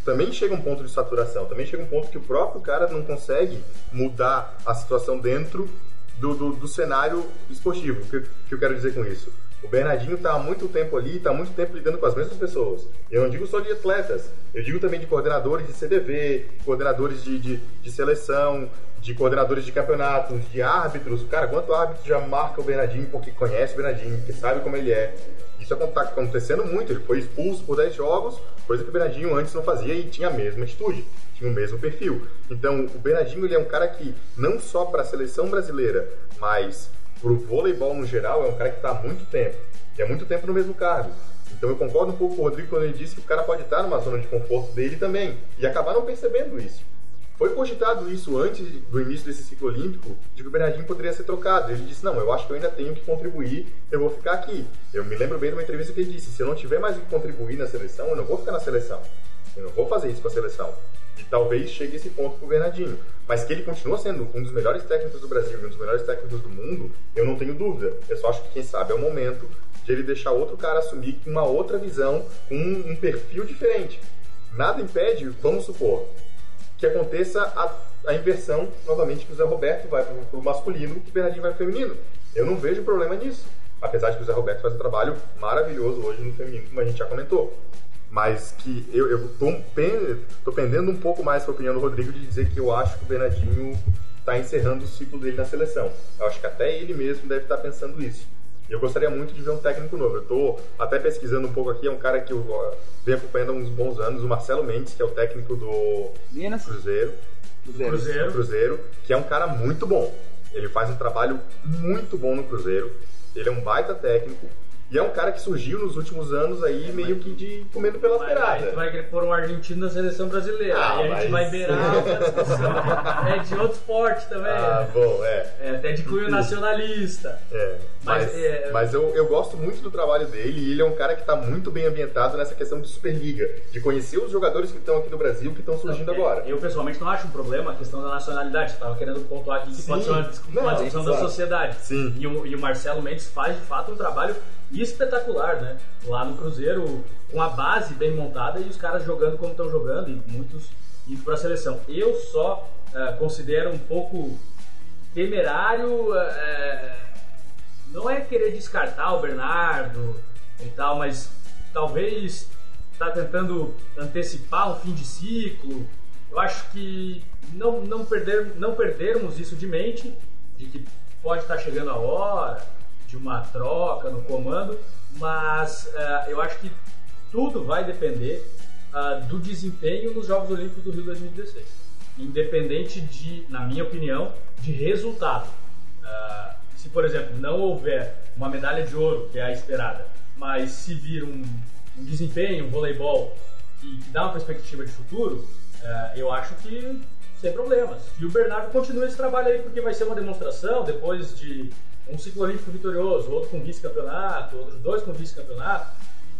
também chega um ponto de saturação, também chega um ponto que o próprio cara não consegue mudar a situação dentro do, do, do cenário esportivo. O que, que eu quero dizer com isso? O Bernardinho está há muito tempo ali, está há muito tempo lidando com as mesmas pessoas. Eu não digo só de atletas, eu digo também de coordenadores de C D V, coordenadores de, de, de seleção, de coordenadores de campeonatos, de árbitros. Cara, quanto árbitro já marca o Bernardinho porque conhece o Bernardinho, porque sabe como ele é. Isso está acontecendo muito, ele foi expulso por dez jogos, coisa que o Bernardinho antes não fazia e tinha a mesma atitude, tinha o mesmo perfil. Então, o Bernardinho ele é um cara que, não só para a seleção brasileira, mas para o voleibol no geral, é um cara que está há muito tempo, e há muito tempo no mesmo cargo. Então eu concordo um pouco com o Rodrigo quando ele disse que o cara pode estar numa zona de conforto dele também, e acabar não percebendo isso. Foi cogitado isso antes do início desse ciclo olímpico, de que o Bernardinho poderia ser trocado. Ele disse, não, eu acho que eu ainda tenho que contribuir, eu vou ficar aqui. Eu me lembro bem de uma entrevista que ele disse, se eu não tiver mais o que contribuir na seleção, eu não vou ficar na seleção. Eu não vou fazer isso com a seleção. E talvez chegue esse ponto pro Bernardinho. Mas que ele continua sendo um dos melhores técnicos do Brasil e um dos melhores técnicos do mundo, eu não tenho dúvida. Eu só acho que, quem sabe, é o momento de ele deixar outro cara assumir uma outra visão, com um, um perfil diferente. Nada impede, vamos supor, que aconteça a, a inversão, novamente, que o Zé Roberto vai pro, pro masculino e o Bernardinho vai pro feminino. Eu não vejo problema nisso. Apesar de que o Zé Roberto faz um trabalho maravilhoso hoje no feminino, como a gente já comentou. Mas que eu, eu tô, tô pendendo um pouco mais com a opinião do Rodrigo de dizer que eu acho que o Bernardinho está encerrando o ciclo dele na seleção. Eu acho que até ele mesmo deve estar pensando isso. E eu gostaria muito de ver um técnico novo. Eu tô até pesquisando um pouco aqui, é um cara que eu ó, venho acompanhando há uns bons anos, o Marcelo Mendes, que é o técnico do Minas. Cruzeiro. Cruzeiro. Cruzeiro. Cruzeiro, que é um cara muito bom. Ele faz um trabalho muito bom no Cruzeiro. Ele é um baita técnico. E é um cara que surgiu nos últimos anos aí, meio que de comendo pela beirada. Aí tu vai querer pôr um argentino na seleção brasileira. Ah, aí a mas... gente vai beirar outra discussão. É de outro esporte também. Ah, bom, é. É até de cunho nacionalista. É, mas, Mas, é... mas eu, eu gosto muito do trabalho dele e ele é um cara que está muito bem ambientado nessa questão de Superliga, de conhecer os jogadores que estão aqui no Brasil, que estão surgindo é, agora. Eu pessoalmente não acho um problema a questão da nacionalidade. Eu estava querendo pontuar aqui que Sim. pode ser uma, uma Não, discussão exato. da sociedade. Sim. E o, e o Marcelo Mendes faz de fato um trabalho espetacular, né? Lá no Cruzeiro, com a base bem montada e os caras jogando como estão jogando, e muitos indo para a seleção. Eu só uh, considero um pouco temerário, uh, não é querer descartar o Bernardo e tal, mas talvez tá tentando antecipar um fim de ciclo. Eu acho que não, não, perder, não perdermos isso de mente, de que pode estar chegando a hora de uma troca no comando, mas uh, eu acho que tudo vai depender uh, do desempenho nos Jogos Olímpicos do Rio dois mil e dezesseis, independente de, na minha opinião, de resultado. Uh, se, por exemplo, não houver uma medalha de ouro, que é a esperada, mas se vir um, um desempenho, um voleibol que, que dá uma perspectiva de futuro, uh, eu acho que sem problemas. E o Bernardo continua esse trabalho aí, porque vai ser uma demonstração depois de um ciclo olímpico vitorioso, outro com vice-campeonato, outros dois com vice-campeonato,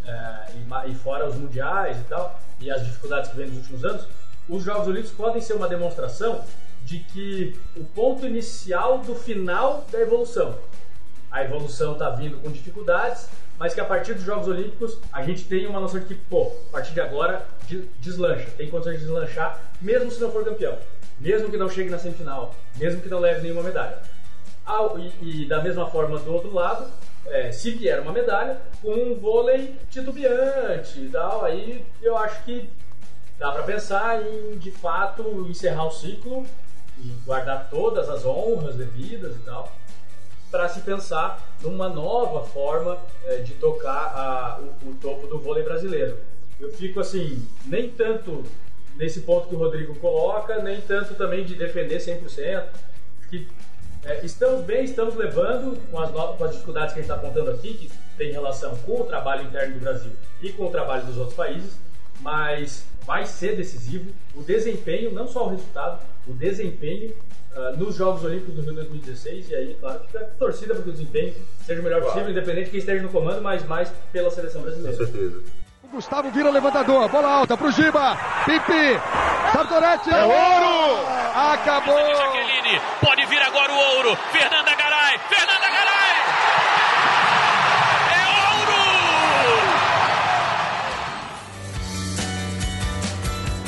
é, e, e fora os mundiais e tal, e as dificuldades que vem nos últimos anos, os Jogos Olímpicos podem ser uma demonstração de que o ponto inicial do final da evolução. A evolução está vindo com dificuldades, mas que a partir dos Jogos Olímpicos a gente tem uma noção de que, pô, a partir de agora deslancha, tem condições de deslanchar, mesmo se não for campeão, mesmo que não chegue na semifinal, mesmo que não leve nenhuma medalha. Ah, e, e da mesma forma do outro lado, é, se vier uma medalha, com um vôlei titubeante e tal, aí eu acho que dá para pensar em, de fato, encerrar o ciclo e guardar todas as honras devidas e tal, para se pensar numa nova forma é, de tocar a, o, o topo do vôlei brasileiro. Eu fico assim, nem tanto nesse ponto que o Rodrigo coloca, nem tanto também de defender cem por cento, que É, estamos bem, estamos levando com as, com as dificuldades que a gente está apontando aqui, que tem relação com o trabalho interno do Brasil e com o trabalho dos outros países, mas vai ser decisivo o desempenho, não só o resultado, o desempenho uh, nos Jogos Olímpicos do Rio dois mil e dezesseis, e aí, claro, fica torcida para que o desempenho seja o melhor claro. possível, independente de quem esteja no comando, mas mais pela seleção brasileira. Com certeza. O Gustavo vira levantador, bola alta pro Giba, Pipi, Sartoretti, é ouro! Acabou! Jaqueline, pode vir agora o ouro, Fernanda Garay, Fernanda Garay! É ouro!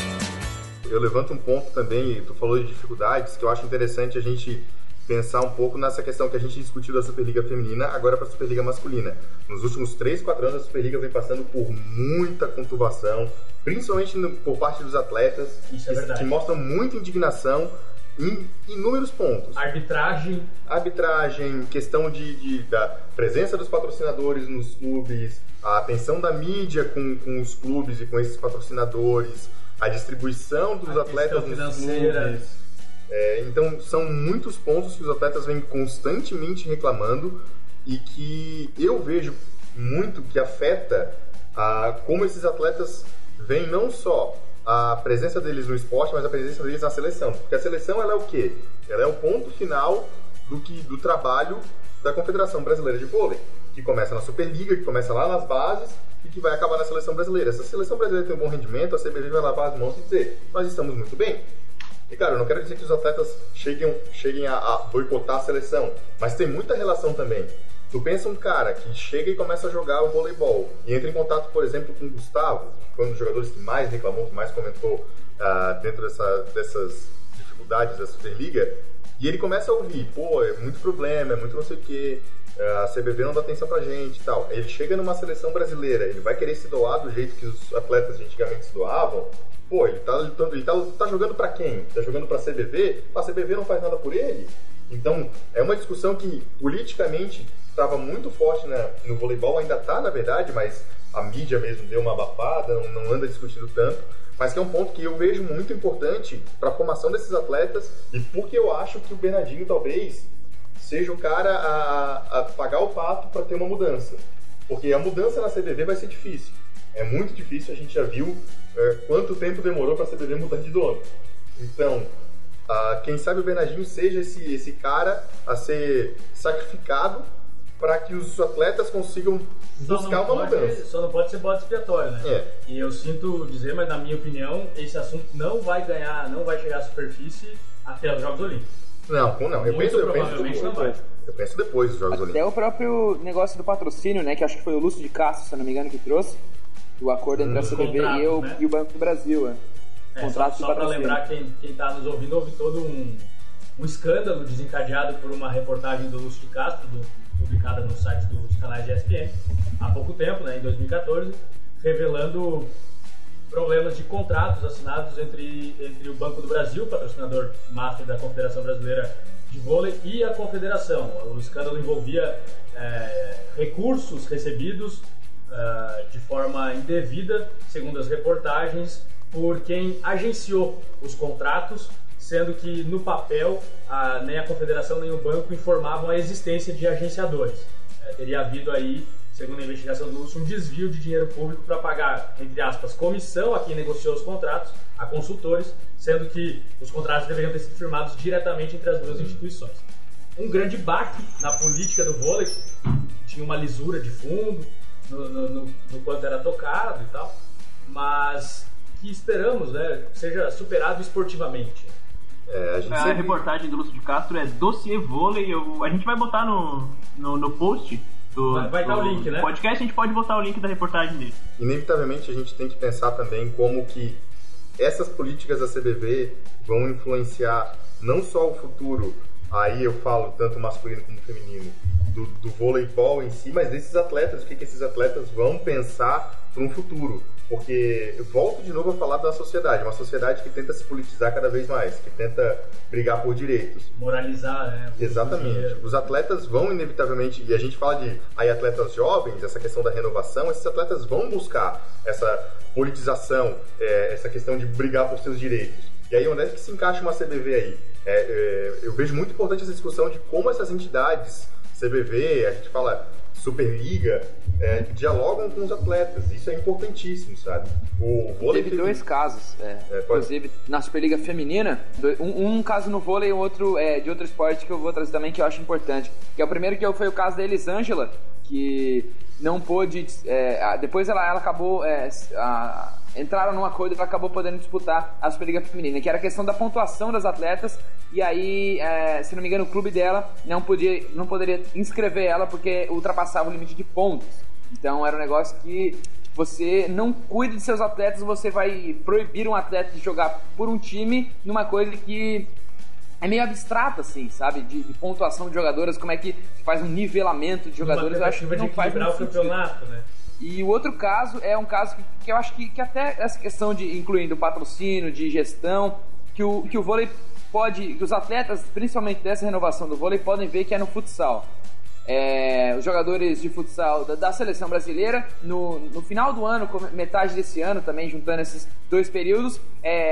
eu levanto um ponto também, tu falou de dificuldades, que eu acho interessante a gente pensar um pouco nessa questão que a gente discutiu da Superliga Feminina, agora para a Superliga Masculina. Nos últimos três, quatro anos, a Superliga vem passando por muita conturbação, principalmente no, por parte dos atletas, Isso é que, verdade. que mostram muita indignação em inúmeros pontos. Arbitragem. Arbitragem, questão de, de, da presença dos patrocinadores nos clubes, a atenção da mídia com, com os clubes e com esses patrocinadores, a distribuição dos A atletas questão nos financeira. clubes. É, então, são muitos pontos que os atletas vêm constantemente reclamando e que eu vejo muito que afeta a, como esses atletas veem não só a presença deles no esporte, mas a presença deles na seleção. Porque a seleção, ela é o quê? Ela é o ponto final do, que, do trabalho da Confederação Brasileira de Vôlei, que começa na Superliga, que começa lá nas bases e que vai acabar na seleção brasileira. Se a seleção brasileira tem um bom rendimento, a C B V vai lavar as mãos e dizer, nós estamos muito bem. E, cara, eu não quero dizer que os atletas cheguem, cheguem a, a boicotar a seleção, mas tem muita relação também. Tu pensa um cara que chega e começa a jogar o voleibol e entra em contato, por exemplo, com o Gustavo, que foi um dos jogadores que mais reclamou, que mais comentou uh, dentro dessa, dessas dificuldades da Superliga, e ele começa a ouvir, pô, é muito problema, é muito não sei o quê, a C B V não dá atenção pra gente e tal. Ele chega numa seleção brasileira, ele vai querer se doar do jeito que os atletas de antigamente se doavam. Pô, ele tá, ele tá, ele tá, tá jogando pra quem? Tá jogando pra C B V? A C B V não faz nada por ele? Então, é uma discussão que politicamente estava muito forte na, no voleibol, ainda tá, na verdade, mas a mídia mesmo deu uma abafada, não, não anda discutindo tanto, mas que é um ponto que eu vejo muito importante para a formação desses atletas e porque eu acho que o Bernardinho talvez seja o cara a, a pagar o pato para ter uma mudança. Porque a mudança na C B V vai ser difícil. É muito difícil, a gente já viu é, quanto tempo demorou para a C B V mudar de dono. Então, a, quem sabe o Bernardinho seja esse, esse cara a ser sacrificado para que os atletas consigam buscar uma pode, mudança. Só não pode ser bode expiatório, né? É. E eu sinto dizer, mas na minha opinião, esse assunto não vai ganhar, não vai chegar à superfície até os Jogos Olímpicos. Não, não. Eu Muito penso, eu penso provavelmente depois. não vai. Eu penso depois dos Jogos Até Olímpicos. o próprio negócio do patrocínio, né? Que acho que foi o Lúcio de Castro, se eu não me engano, que trouxe. O acordo entre a C B V contratos, e, o, né? e o Banco do Brasil. É. É, Contrato só de só para patrocínio. lembrar quem quem está nos ouvindo, houve todo um, um escândalo desencadeado por uma reportagem do Lúcio de Castro, do, publicada no site dos canais de E S P N, há pouco tempo, né, em dois mil e catorze, revelando problemas de contratos assinados entre, entre o Banco do Brasil, patrocinador master da Confederação Brasileira de Vôlei, e a Confederação. O escândalo envolvia é, recursos recebidos Uh, de forma indevida, segundo as reportagens, por quem agenciou os contratos, sendo que no papel uh, nem a Confederação nem o banco informavam a existência de agenciadores. Uh, teria havido aí, segundo a investigação do Lúcio, um desvio de dinheiro público para pagar, entre aspas, comissão a quem negociou os contratos, a consultores, sendo que os contratos deveriam ter sido firmados diretamente entre as duas instituições. Um grande baque na política do vôlei, tinha uma lisura de fundo, No, no, no, no quanto era tocado e tal, mas que esperamos, né, seja superado esportivamente. É, a gente A sempre... reportagem do Lúcio de Castro é Dossiê Vôlei. Eu, a gente vai botar no, no, no post do, Vai- vai do tá o link, né? podcast, a gente pode botar o link da reportagem dele. Inevitavelmente a gente tem que pensar também como que essas políticas da C B V vão influenciar não só o futuro, aí eu falo tanto masculino como feminino, do, do voleibol em si, mas desses atletas, o que, que esses atletas vão pensar para um futuro. Porque eu volto de novo a falar da sociedade, uma sociedade que tenta se politizar cada vez mais, que tenta brigar por direitos. Moralizar, né? o Exatamente. dinheiro. Os atletas vão inevitavelmente, e a gente fala de aí atletas jovens, essa questão da renovação, esses atletas vão buscar essa politização, é, essa questão de brigar por seus direitos. E aí onde é que se encaixa uma C B V aí? É, é, eu vejo muito importante essa discussão de como essas entidades, C B V, a gente fala Superliga, é, dialogam com os atletas. Isso é importantíssimo, sabe? O vôlei Teve dois casos, é, É, pode- inclusive na Superliga Feminina, do- um, um caso no vôlei e o outro é, de outro esporte que eu vou trazer também, que eu acho importante. Que é o primeiro, que foi o caso da Elisângela, que não pôde, é, a- depois ela, ela acabou, é, a- entraram num acordo e ela acabou podendo disputar a Superliga Feminina, que era a questão da pontuação das atletas, e aí, é, se não me engano, o clube dela não, podia, não poderia inscrever ela porque ultrapassava o limite de pontos. Então era um negócio que você não cuida de seus atletas, você vai proibir um atleta de jogar por um time numa coisa que é meio abstrata, assim, sabe? De, de pontuação de jogadores, como é que faz um nivelamento de jogadores, eu acho que não faz muito sentido. Campeonato, né? E o outro caso é um caso que, que eu acho que, que até essa questão de incluindo patrocínio, de gestão, que o, que o vôlei pode, que os atletas, principalmente dessa renovação do vôlei, podem ver que é no futsal. É, os jogadores de futsal da, da seleção brasileira, no, no final do ano, metade desse ano também, juntando esses dois períodos,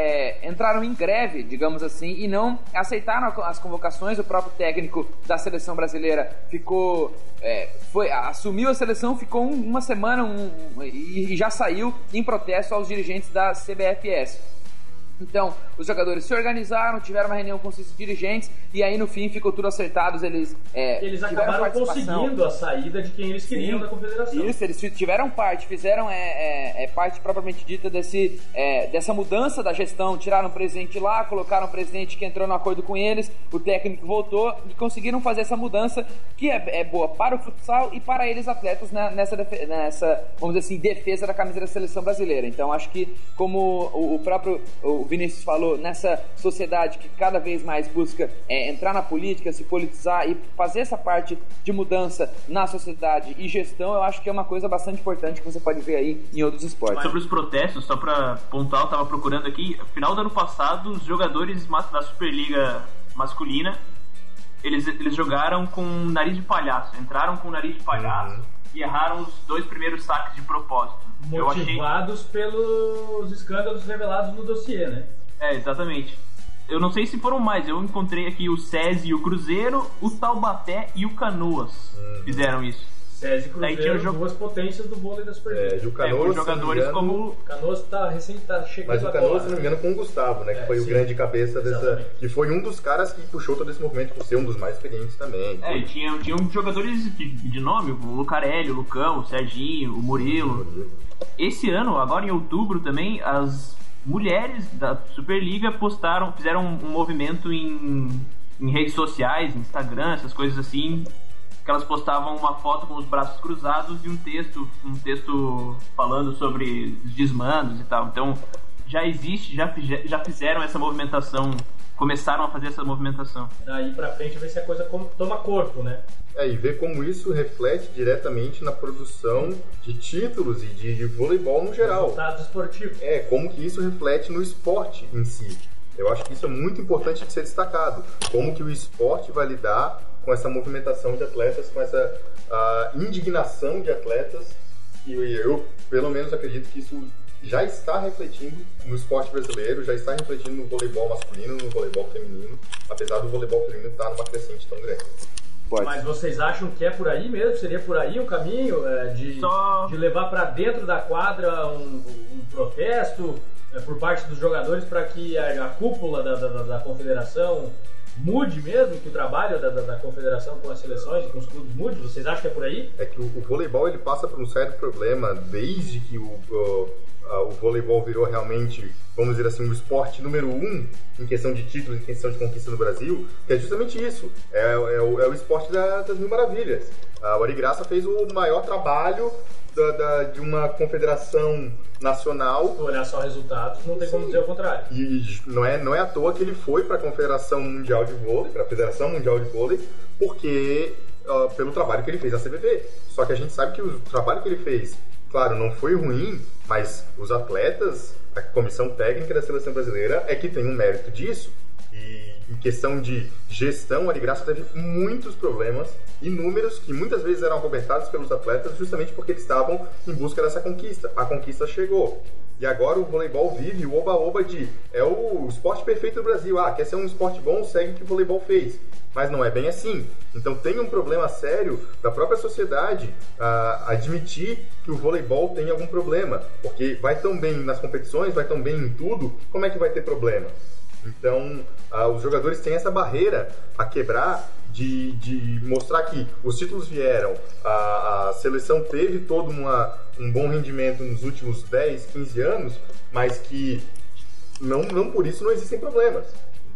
é, entraram em greve, digamos assim, e não aceitaram as convocações. O próprio técnico da seleção brasileira ficou, é, foi, assumiu a seleção, ficou um, uma semana um, e, e já saiu em protesto aos dirigentes da C B F S. Então, os jogadores se organizaram, tiveram uma reunião com esses dirigentes e aí no fim ficou tudo acertado. Eles, é, eles acabaram conseguindo a saída de quem eles queriam. Sim, da confederação. Isso, eles tiveram parte, fizeram é, é, é, parte propriamente dita desse, é, dessa mudança da gestão. Tiraram o presidente lá, colocaram o presidente que entrou no acordo com eles, o técnico voltou e conseguiram fazer essa mudança que é, é boa para o futsal e para eles atletas, né, nessa, nessa, vamos dizer assim, defesa da camisa da seleção brasileira. Então acho que como o, o próprio o Vinícius falou, nessa sociedade que cada vez mais busca é, entrar na política, se politizar e fazer essa parte de mudança na sociedade e gestão, eu acho que é uma coisa bastante importante que você pode ver aí em outros esportes. Sobre os protestos, só pra pontuar, eu tava procurando aqui, no final do ano passado, os jogadores da Superliga masculina, eles, eles jogaram com nariz de palhaço, entraram com nariz de palhaço uhum. e erraram os dois primeiros saques de propósito. Motivados achei... pelos escândalos revelados no dossiê, né? É, exatamente. Eu não sei se foram mais, eu encontrei aqui o SESI e o Cruzeiro, o Taubaté e o Canoas hum. fizeram isso. SESI e Cruzeiro, jogo... duas potências do vôlei da Superliga. É, e o Canoas, é, jogadores engano, como... O Canoas tá recém tá chegando Mas o Canoas, agora, se não me engano, com o Gustavo, né? É, que foi sim. o grande cabeça dessa... Exatamente. Que foi um dos caras que puxou todo esse movimento por ser um dos mais experientes também. É, e tinha, tinha jogadores de, de nome, o Lucarelli, o Lucão, o Serginho, o Murilo. Murilo. Esse ano, agora em outubro também, as mulheres da Superliga postaram, fizeram um, um movimento em, em redes sociais, Instagram, essas coisas assim, que elas postavam uma foto com os braços cruzados e um texto, um texto falando sobre os desmandos e tal. Então, já existe, já, já fizeram essa movimentação, começaram a fazer essa movimentação. Daí pra frente, ver se a coisa toma corpo, né? É, e ver como isso reflete diretamente na produção de títulos e de, de voleibol no geral. Resultados esportivos. É, como que isso reflete no esporte em si. Eu acho que isso é muito importante de ser destacado. Como que o esporte vai lidar com essa movimentação de atletas, com essa uh, indignação de atletas. E eu, pelo menos, acredito que isso já está refletindo no esporte brasileiro, já está refletindo no voleibol masculino, no voleibol feminino, apesar do voleibol feminino estar numa crescente tão grande. Pode. Mas vocês acham que é por aí mesmo? Seria por aí o caminho é, de, Só... de levar para dentro da quadra um, um protesto é, por parte dos jogadores para que a, a cúpula da, da, da confederação mude mesmo, que o trabalho da, da, da confederação com as seleções e com os clubes mude? Vocês acham que é por aí? É que o, o voleibol ele passa por um certo problema desde que o, o, a, o voleibol virou realmente, vamos dizer assim, o esporte número um em questão de títulos, em questão de conquista no Brasil, que é justamente isso, é, é, o, é o esporte da, das mil maravilhas. A Origraça fez o maior trabalho da, da, de uma confederação nacional. Se olhar só resultados, não tem Sim. como dizer o contrário. E não é, não é à toa que ele foi para a Confederação Mundial de Vôlei, para a Federação Mundial de Vôlei, porque uh, pelo trabalho que ele fez na C B V. Só que a gente sabe que o trabalho que ele fez, claro, não foi ruim, mas os atletas, a comissão técnica da seleção brasileira é que tem um mérito disso. E em questão de gestão, a Origraça teve muitos problemas, inúmeros, que muitas vezes eram acobertados pelos atletas justamente porque eles estavam em busca dessa conquista. A conquista chegou. E agora o voleibol vive o oba-oba de é o esporte perfeito do Brasil. Ah, quer ser um esporte bom, segue o que o voleibol fez. Mas não é bem assim. Então tem um problema sério da própria sociedade ah, admitir que o voleibol tem algum problema. Porque vai tão bem nas competições, vai tão bem em tudo, como é que vai ter problema? Então ah, os jogadores têm essa barreira a quebrar de, de mostrar que os títulos vieram, a, a seleção teve todo uma, um bom rendimento nos últimos dez, quinze anos, mas que não, não por isso não existem problemas.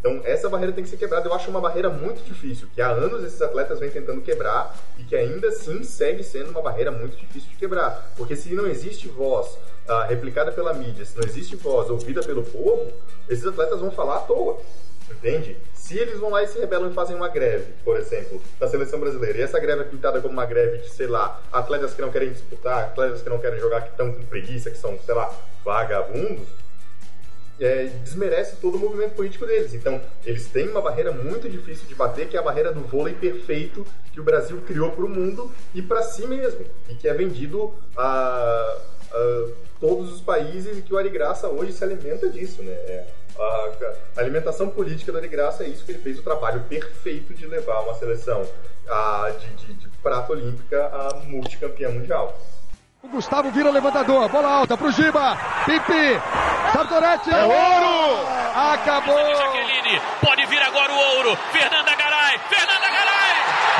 Então essa barreira tem que ser quebrada. Eu acho uma barreira muito difícil, que há anos esses atletas vêm tentando quebrar e que ainda assim segue sendo uma barreira muito difícil de quebrar. Porque se não existe voz ah, replicada pela mídia, se não existe voz ouvida pelo povo, esses atletas vão falar à toa, entende? Se eles vão lá e se rebelam e fazem uma greve, por exemplo, da seleção brasileira, e essa greve é pintada como uma greve de, sei lá, atletas que não querem disputar, atletas que não querem jogar, que estão com preguiça, que são, sei lá, vagabundos, é, desmerece todo o movimento político deles. Então, eles têm uma barreira muito difícil de bater, que é a barreira do vôlei perfeito que o Brasil criou para o mundo e para si mesmo, e que é vendido a, a todos os países, e que o Arigraça hoje se alimenta disso, né? É, a, a alimentação política do Arigraça é isso, que ele fez o trabalho perfeito de levar uma seleção a, de, de, de prata olímpica a multicampeã mundial. O Gustavo vira levantador, bola alta pro Giba, Pipi, Sartorete, é ouro! Acabou! Jaqueline, pode vir agora o ouro, Fernanda Garay, Fernanda Garay!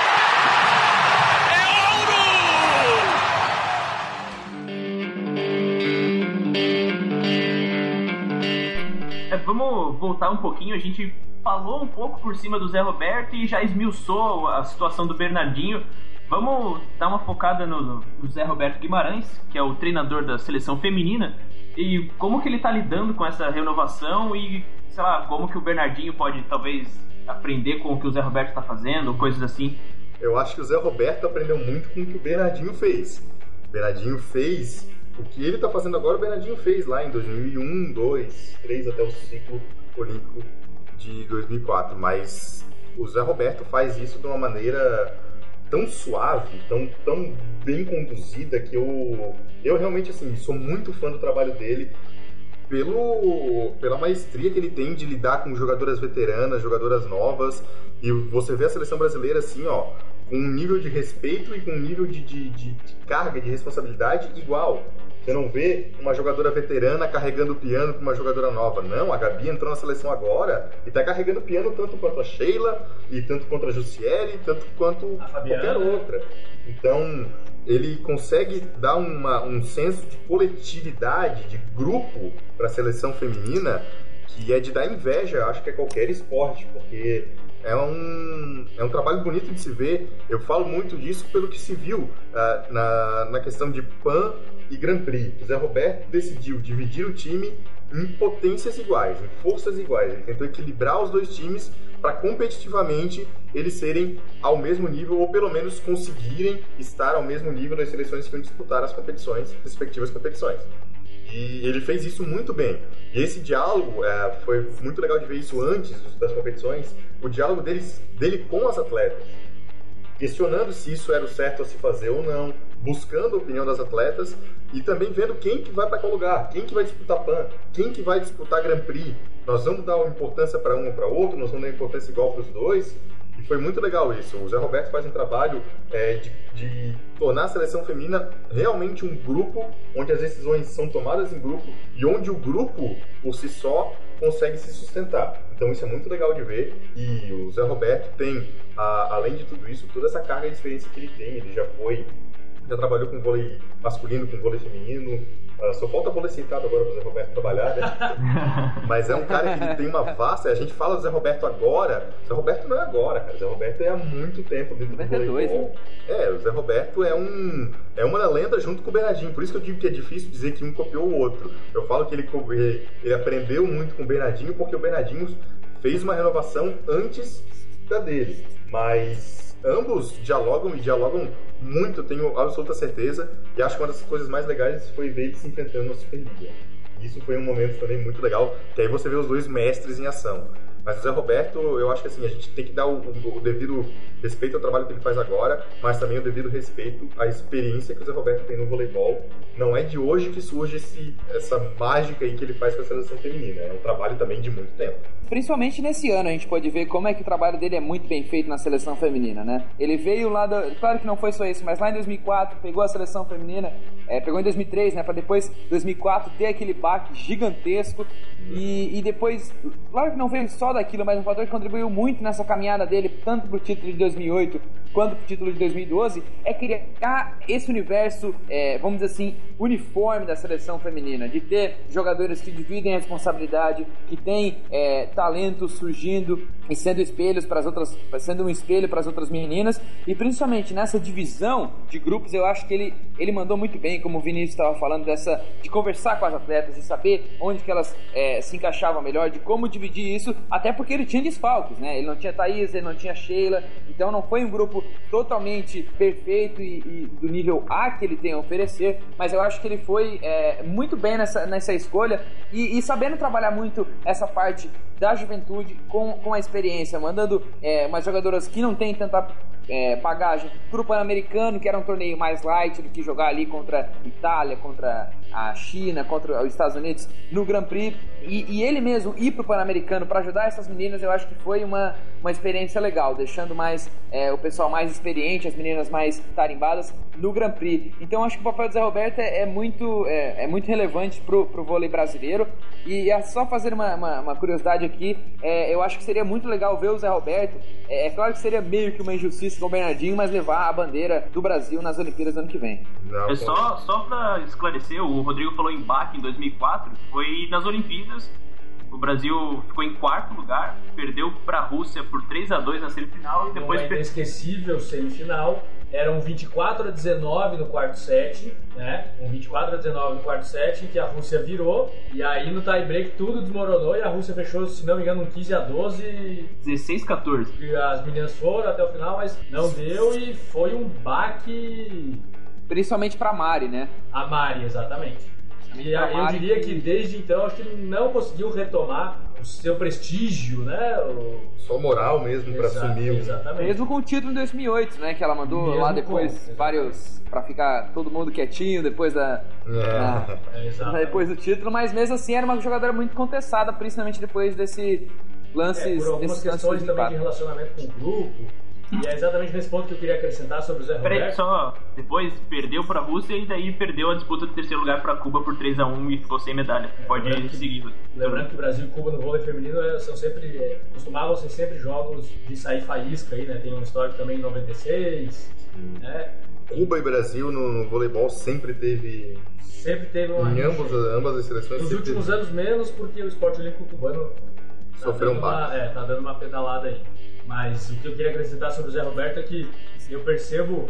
É ouro! É, vamos voltar um pouquinho, a gente falou um pouco por cima do Zé Roberto e já esmiuçou a situação do Bernardinho. Vamos dar uma focada no, no Zé Roberto Guimarães, que é o treinador da seleção feminina, e como que ele está lidando com essa renovação e, sei lá, como que o Bernardinho pode, talvez, aprender com o que o Zé Roberto está fazendo, coisas assim. Eu acho que o Zé Roberto aprendeu muito com o que o Bernardinho fez. O Bernardinho fez o que ele está fazendo agora, o Bernardinho fez lá em dois mil e um, dois, três, até o ciclo olímpico de dois mil e quatro, mas o Zé Roberto faz isso de uma maneira tão suave, tão, tão bem conduzida, que eu, eu realmente assim, sou muito fã do trabalho dele, pelo, pela maestria que ele tem de lidar com jogadoras veteranas, jogadoras novas, e você vê a seleção brasileira assim, ó, com um nível de respeito e com um nível de, de, de, de carga, de responsabilidade igual. Você não vê uma jogadora veterana carregando o piano com uma jogadora nova. Não, a Gabi entrou na seleção agora e tá carregando o piano tanto quanto a Sheila, e tanto quanto a Jussiele, tanto quanto qualquer outra. Então, ele consegue dar uma, um senso de coletividade, de grupo para a seleção feminina, que é de dar inveja, acho que é qualquer esporte, porque é um, é um trabalho bonito de se ver. Eu falo muito disso pelo que se viu uh, na, na questão de Pan e Grand Prix. O Zé Roberto decidiu dividir o time em potências iguais, em forças iguais. Ele tentou equilibrar os dois times para competitivamente eles serem ao mesmo nível, ou pelo menos conseguirem estar ao mesmo nível das seleções que vão disputar as competições, respectivas competições. E ele fez isso muito bem. E esse diálogo, é, foi muito legal de ver isso antes das competições, o diálogo deles, dele com as atletas, questionando se isso era o certo a se fazer ou não, buscando a opinião das atletas e também vendo quem que vai para qual lugar, quem que vai disputar Pan, quem que vai disputar Grand Prix. Nós vamos dar importância para um ou para outro, nós vamos dar importância igual para os dois. E foi muito legal isso. O Zé Roberto faz um trabalho é, de, de tornar a seleção feminina realmente um grupo, onde as decisões são tomadas em grupo e onde o grupo, por si só, consegue se sustentar. Então isso é muito legal de ver. E o Zé Roberto tem, a, além de tudo isso, toda essa carga de experiência que ele tem. Ele já foi, já trabalhou com vôlei masculino, com vôlei feminino. Uh, só falta vôlei sentado agora para o Zé Roberto trabalhar, né? Mas é um cara que tem uma vasta... A gente fala do Zé Roberto agora. O Zé Roberto não é agora, cara. O Zé Roberto é há muito tempo dentro do voleibol. É, o Zé Roberto é, um, é uma lenda junto com o Bernardinho. Por isso que eu digo que é difícil dizer que um copiou o outro. Eu falo que ele, ele aprendeu muito com o Bernardinho porque o Bernardinho fez uma renovação antes da dele. Mas ambos dialogam e dialogam muito, tenho absoluta certeza, e acho que uma das coisas mais legais foi ver eles se enfrentando na Superliga. Isso foi um momento também muito legal, que aí você vê os dois mestres em ação. Mas o Zé Roberto, eu acho que assim, a gente tem que dar o, o, o devido respeito ao trabalho que ele faz agora, mas também o devido respeito à experiência que o Zé Roberto tem no voleibol. Não é de hoje que surge esse, essa mágica aí que ele faz com a seleção feminina, é um trabalho também de muito tempo. Principalmente nesse ano a gente pode ver como é que o trabalho dele é muito bem feito na seleção feminina, né? Ele veio lá, do, claro que não foi só isso, mas lá em dois mil e quatro pegou a seleção feminina, é, pegou em dois mil e três, né? Pra depois, em dois mil e quatro, ter aquele baque gigantesco e, e depois, claro que não veio só daquilo, mas um fator que contribuiu muito nessa caminhada dele, tanto pro título de dois mil e oito quanto pro título de dois mil e doze, é criar esse universo, é, vamos dizer assim, uniforme da seleção feminina, de ter jogadores que dividem a responsabilidade, que tem é, talentos surgindo e sendo espelhos para as outras, sendo um espelho para as outras meninas, e principalmente nessa divisão de grupos, eu acho que ele, ele mandou muito bem, como o Vinícius estava falando, dessa, de conversar com as atletas, de saber onde que elas é, se encaixavam melhor, de como dividir isso, até porque ele tinha desfalques, né? Ele não tinha Thaís, ele não tinha Sheila, então não foi um grupo totalmente perfeito e, e do nível A que ele tem a oferecer, mas eu acho que ele foi é, muito bem nessa, nessa escolha e, e sabendo trabalhar muito essa parte da juventude com, com a experiência, mandando é, umas jogadoras que não têm tanta é, bagagem pro Pan-Americano, que era um torneio mais light do que jogar ali contra a Itália, contra a China, contra os Estados Unidos no Grand Prix, e, e ele mesmo ir pro Pan-Americano para ajudar essas meninas, eu acho que foi uma, uma experiência legal, deixando mais é, o pessoal mais experiente, as meninas mais tarimbadas no Grand Prix. Então acho que o papel do Zé Roberto é, é, muito, é, é muito relevante pro, pro vôlei brasileiro, e é só fazer uma, uma, uma curiosidade aqui, é, eu acho que seria muito legal ver o Zé Roberto, é, é claro que seria meio que uma injustiça com o Bernardinho, mas levar a bandeira do Brasil nas Olimpíadas do ano que vem. Não, é só, só pra esclarecer, o Rodrigo falou em B A C em dois mil e quatro, foi nas Olimpíadas, o Brasil ficou em quarto lugar, perdeu para a Rússia por três a dois na semifinal e depois... Uma inesquecível semifinal, era um vinte e quatro a dezenove no quarto set, né? Um vinte e quatro a dezenove no quarto set, em que a Rússia virou, e aí no tie-break tudo desmoronou e a Rússia fechou, se não me engano, um quinze a doze. dezesseis a quatorze. E as meninas foram até o final, mas não deu e foi um baque... Principalmente pra Mari, né? A Mari, exatamente. E eu diria que desde então acho que ele não conseguiu retomar o seu prestígio, né? O... Só moral mesmo para assumir. Exatamente. Mesmo com o título em dois mil e oito, né? Que ela mandou mesmo lá depois com, vários para ficar todo mundo quietinho depois da, é. da é, depois do título, mas mesmo assim era uma jogadora muito contestada, principalmente depois desse lance, é, por algumas desse questões também de relacionamento com o grupo. E é exatamente nesse ponto que eu queria acrescentar sobre o Zé Roberto. Peraí, só, depois perdeu pra Rússia e daí perdeu a disputa do terceiro lugar pra Cuba por três a um e ficou sem medalha. Pode lembrando seguir. Que, lembrando que o Brasil e Cuba no vôlei feminino são sempre, é, costumavam ser sempre jogos de sair faísca aí, né? Tem um histórico também em noventa e seis, né? Cuba e Brasil no, no voleibol sempre teve... Sempre teve uma... Em ambos, ambas as seleções... Nos últimos teve... anos menos, porque o esporte olímpico cubano... Tá sofreu um baque. É, tá dando uma pedalada aí. Mas o que eu queria acrescentar sobre o Zé Roberto é que eu percebo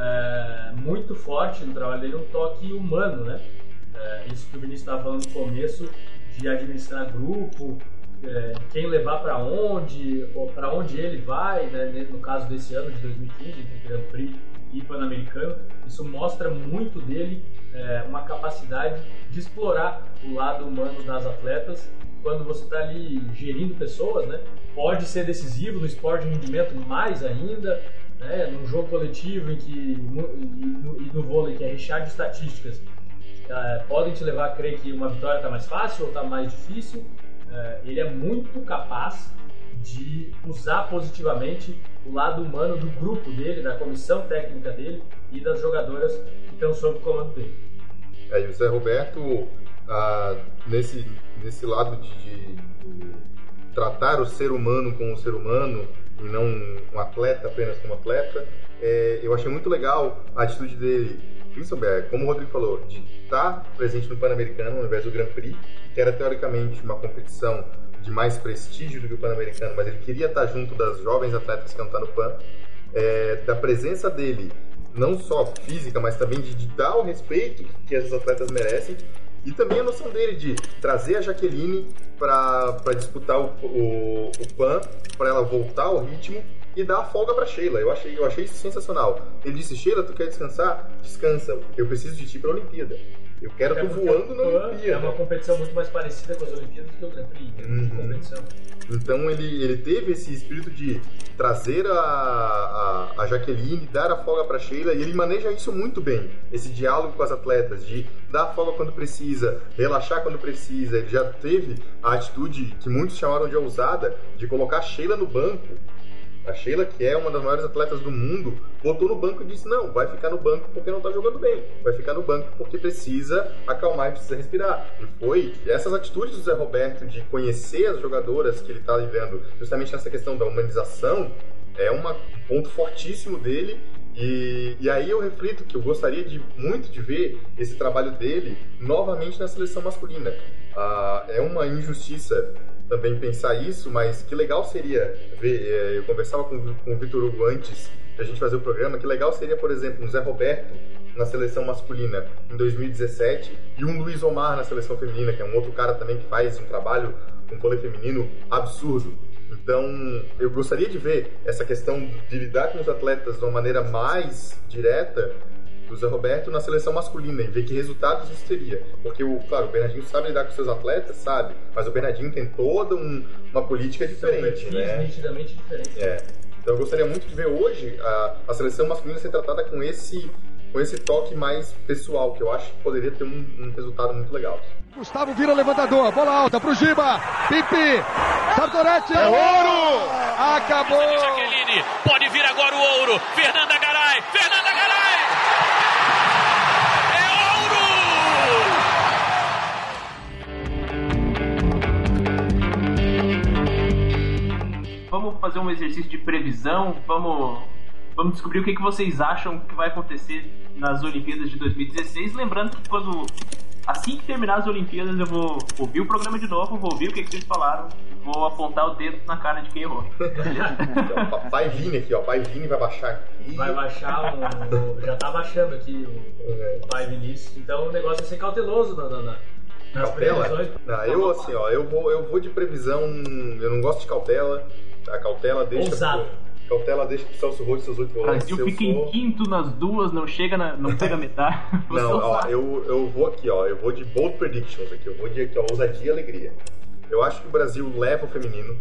é, muito forte no trabalho dele um toque humano, né? É, isso que o Vinícius estava falando no começo, de administrar grupo, é, quem levar para onde, ou para onde ele vai, né? No caso desse ano de dois mil e quinze, entre Grand Prix e Pan-Americano, isso mostra muito dele, é, uma capacidade de explorar o lado humano das atletas. Quando você está ali gerindo pessoas, né, pode ser decisivo no esporte de rendimento mais ainda, né, num jogo coletivo em que, no, e, no, e no vôlei que é recheado de estatísticas, é, podem te levar a crer que uma vitória está mais fácil ou está mais difícil. É, ele é muito capaz de usar positivamente o lado humano do grupo dele, da comissão técnica dele e das jogadoras que estão sob o comando dele. É, e o Zé Roberto, ah, nesse, nesse lado de, de, de tratar o ser humano como um ser humano e não um atleta apenas como atleta, é, eu achei muito legal a atitude dele, principalmente, como o Rodrigo falou, de estar presente no Pan-Americano ao invés do Grand Prix, que era teoricamente uma competição de mais prestígio do que o Pan-Americano, mas ele queria estar junto das jovens atletas que vão estar no Pan, é, da presença dele, não só física, mas também de, de dar o respeito que essas atletas merecem, e também a noção dele de trazer a Jaqueline para disputar o, o, o Pan, para ela voltar ao ritmo e dar a folga para Sheila. Eu achei, eu achei isso sensacional. Ele disse: Sheila, tu quer descansar? Descansa. Eu preciso de ti para a Olimpíada. Eu quero é tu voando na Olimpíada. É uma competição muito mais parecida com as Olimpíadas do que o Grand Prix, uhum. de competição. Então ele, ele teve esse espírito de trazer a, a, a Jaqueline, dar a folga para Sheila, e ele maneja isso muito bem, esse diálogo com as atletas, de dar a folga quando precisa, relaxar quando precisa. Ele já teve a atitude que muitos chamaram de ousada, de colocar a Sheila no banco. A Sheila, que é uma das maiores atletas do mundo, botou no banco e disse: não, vai ficar no banco porque não tá jogando bem, vai ficar no banco porque precisa acalmar e precisa respirar. E foi essas atitudes do Zé Roberto de conhecer as jogadoras que ele tá lidando, justamente nessa questão da humanização, É uma, um ponto fortíssimo dele. E, e aí eu reflito que eu gostaria de, muito de ver esse trabalho dele novamente na seleção masculina. Ah, é uma injustiça também pensar isso, mas que legal seria ver, é, eu conversava com, com o Vitor Hugo antes da gente fazer o programa, que legal seria, por exemplo, um Zé Roberto na seleção masculina em dois mil e dezessete e um Luiz Omar na seleção feminina, que é um outro cara também que faz um trabalho com vôlei feminino absurdo. Então, eu gostaria de ver essa questão de lidar com os atletas de uma maneira mais direta do Zé Roberto na seleção masculina e ver que resultados isso teria. Porque, o, claro, o Bernardinho sabe lidar com seus atletas, sabe, mas o Bernardinho tem toda um, uma política diferente, né? Nitidamente diferente. É. Então, eu gostaria muito de ver hoje a, a seleção masculina ser tratada com esse, com esse toque mais pessoal, que eu acho que poderia ter um, um resultado muito legal. Gustavo vira levantador, bola alta pro Giba, Pipi, Sartorete, é ouro! Acabou! Jaqueline, pode vir agora o ouro, Fernanda Garay, Fernanda Garay! É ouro! Vamos fazer um exercício de previsão, vamos, vamos descobrir o que, que vocês acham que vai acontecer nas Olimpíadas de dois mil e dezesseis, lembrando que quando... Assim que terminar as Olimpíadas, eu vou ouvir o programa de novo, vou ouvir o que, que vocês falaram, vou apontar o dedo na cara de quem errou. Então, pai Vini aqui, ó. Pai Vini vai baixar aqui. Vai baixar, o, já tá baixando aqui o, é. o pai Vinícius. Então o negócio é ser cauteloso na, na, na, nas cautela? previsões. Não, eu assim, ó, eu vou, eu vou de previsão. Eu não gosto de cautela. A cautela deixa. Ousado. Cautela deixa pro Celso Roth seus oito O volantes. Brasil fica em quinto nas duas, não chega na, não pega metade. Não, ó, eu, eu vou aqui, ó. Eu vou de bold predictions aqui. Eu vou de aqui, ó, ousadia e alegria. Eu acho que o Brasil leva o feminino.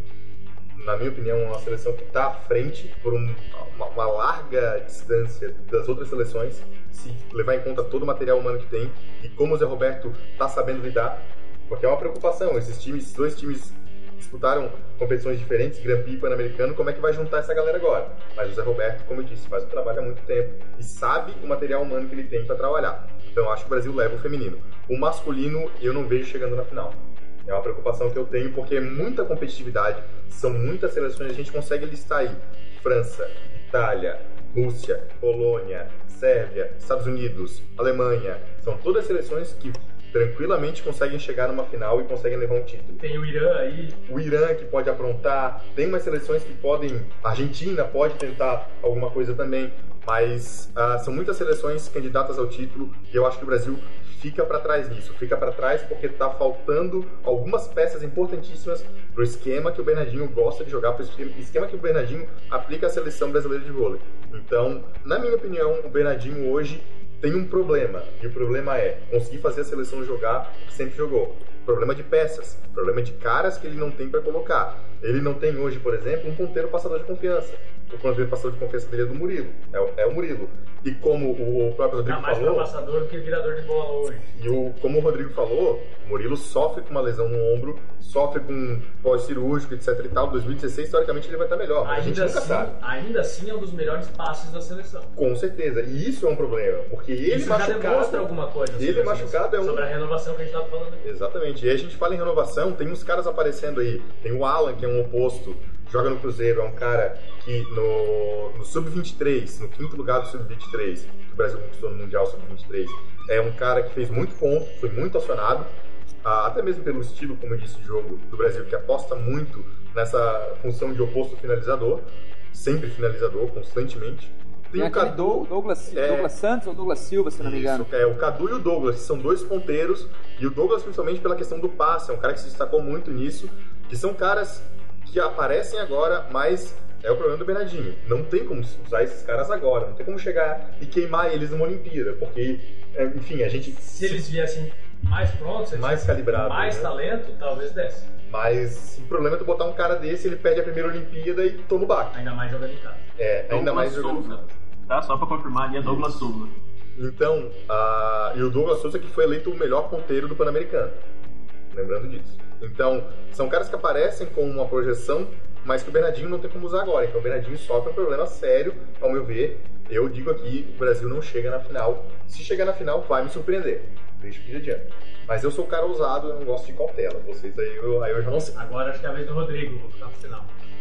Na minha opinião, é uma seleção que está à frente por um, uma, uma larga distância das outras seleções, se levar em conta todo o material humano que tem e como o Zé Roberto está sabendo lidar, porque é uma preocupação. Esses times, esses dois times disputaram competições diferentes, Grand Prix e Pan-Americano, como é que vai juntar essa galera agora? Mas o Zé Roberto, como eu disse, faz o trabalho há muito tempo e sabe o material humano que ele tem para trabalhar. Então eu acho que o Brasil leva o feminino. O masculino eu não vejo chegando na final. É uma preocupação que eu tenho, porque é muita competitividade, são muitas seleções, a gente consegue listar aí França, Itália, Rússia, Polônia, Sérvia, Estados Unidos, Alemanha, são todas seleções que tranquilamente conseguem chegar numa final e conseguem levar um título. Tem o Irã aí. O Irã que pode aprontar, tem umas seleções que podem, a Argentina pode tentar alguma coisa também, mas uh, são muitas seleções candidatas ao título e eu acho que o Brasil fica para trás nisso, fica para trás porque está faltando algumas peças importantíssimas para o esquema que o Bernardinho gosta de jogar, para o esquema que o Bernardinho aplica à seleção brasileira de vôlei. Então, na minha opinião, o Bernardinho hoje tem um problema, e o problema é conseguir fazer a seleção jogar o que sempre jogou. Problema de peças, problema de caras que ele não tem para colocar. Ele não tem hoje, por exemplo, um ponteiro passador de confiança. O ponteiro passador de confiança dele é do Murilo, é o, é o Murilo. E como o próprio Rodrigo mais falou... mais passador do que virador de bola hoje. E o, como o Rodrigo falou, o Murilo sofre com uma lesão no ombro, sofre com pós-cirúrgico, etc e tal. dois mil e dezesseis, teoricamente, ele vai estar melhor, mas ainda a gente nunca assim, sabe. Ainda assim é um dos melhores passes da seleção. Com certeza, e isso é um problema, porque ele isso machucado... já demonstra alguma coisa. Ele machucado é um... Sobre a renovação que a gente estava falando aqui. Exatamente, e aí a gente fala em renovação, tem uns caras aparecendo aí. Tem o Alan, que é um oposto, joga no Cruzeiro, é um cara que no, no sub vinte e três, no quinto lugar do sub vinte e três, que o Brasil conquistou no Mundial sub vinte e três, é um cara que fez muito ponto, foi muito acionado, ah, até mesmo pelo estilo, como eu disse, de jogo do Brasil, que aposta muito nessa função de oposto finalizador, sempre finalizador, constantemente. Tem, Tem o Cadu, Douglas, é, Douglas Santos ou Douglas Silva, se não me engano. É, o Cadu e o Douglas, que são dois ponteiros, e o Douglas principalmente pela questão do passe, é um cara que se destacou muito nisso, que são caras que aparecem agora, mas é o problema do Bernardinho. Não tem como usar esses caras agora, não tem como chegar e queimar eles numa Olimpíada, porque, enfim, a gente... Se eles viessem mais prontos, mais calibrados, mais né? talento, talvez desse. Mas o problema é tu botar um cara desse, ele perde a primeira Olimpíada e toma o baque. Ainda mais jogando em casa. É, ainda Douglas mais jogando em casa. Tá, só pra confirmar, ali é Douglas Souza. Então, uh, e o Douglas Souza que foi eleito o melhor ponteiro do Pan-Americano. Lembrando disso. Então, são caras que aparecem com uma projeção, mas que o Bernardinho não tem como usar agora. Então o Bernardinho sofre um problema sério, ao meu ver. Eu digo aqui, o Brasil não chega na final. Se chegar na final, vai me surpreender. Deixa que adianta. Mas eu sou um cara ousado, eu não gosto de cautela. Vocês aí eu, aí eu já não sei. Agora acho que é a vez do Rodrigo, vou ficar pro final.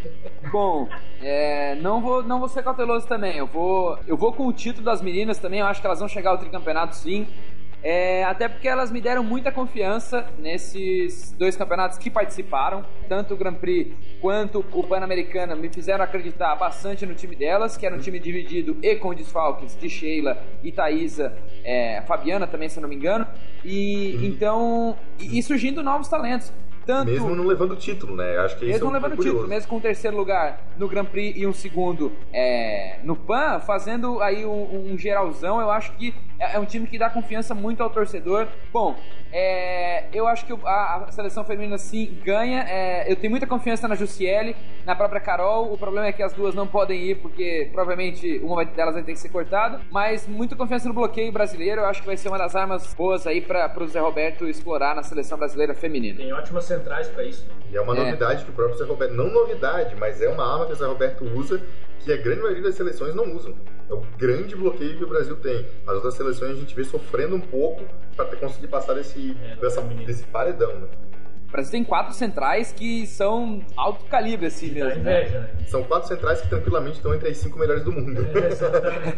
Bom, é, não, vou, não vou ser cauteloso também. Eu vou, eu vou com o título das meninas também. Eu acho que elas vão chegar ao tricampeonato, sim. É, até porque elas me deram muita confiança nesses dois campeonatos que participaram. Tanto o Grand Prix quanto o Pan-Americano me fizeram acreditar bastante no time delas, que era um time dividido e com desfalques de Sheila e Thaisa, é, Fabiana também, se eu não me engano. E uhum. então, e, e surgindo novos talentos. Tanto, mesmo não levando o título, né? Acho que mesmo isso não é levando o título, mesmo com o terceiro lugar no Grand Prix e um segundo é, no Pan, fazendo aí um, um geralzão, eu acho que é, é um time que dá confiança muito ao torcedor. Bom, é, eu acho que a, a seleção feminina sim ganha. É, eu tenho muita confiança na Jussiele, na própria Carol. O problema é que as duas não podem ir porque provavelmente uma delas vai ter que ser cortada. Mas muita confiança no bloqueio brasileiro. Eu acho que vai ser uma das armas boas aí para o Zé Roberto explorar na seleção brasileira feminina. Tem ótimas centrais para isso. E é uma é. novidade que o próprio Zé Roberto, não novidade, mas é uma arma que o Zé Roberto usa, que a grande maioria das seleções não usam. É o grande bloqueio que o Brasil tem. As outras seleções a gente vê sofrendo um pouco para conseguir passar desse, é, dessa, desse paredão, né? O Brasil tem quatro centrais que são alto calibre, assim que mesmo. Inveja, né? São quatro centrais que tranquilamente estão entre as cinco melhores do mundo. É, exatamente.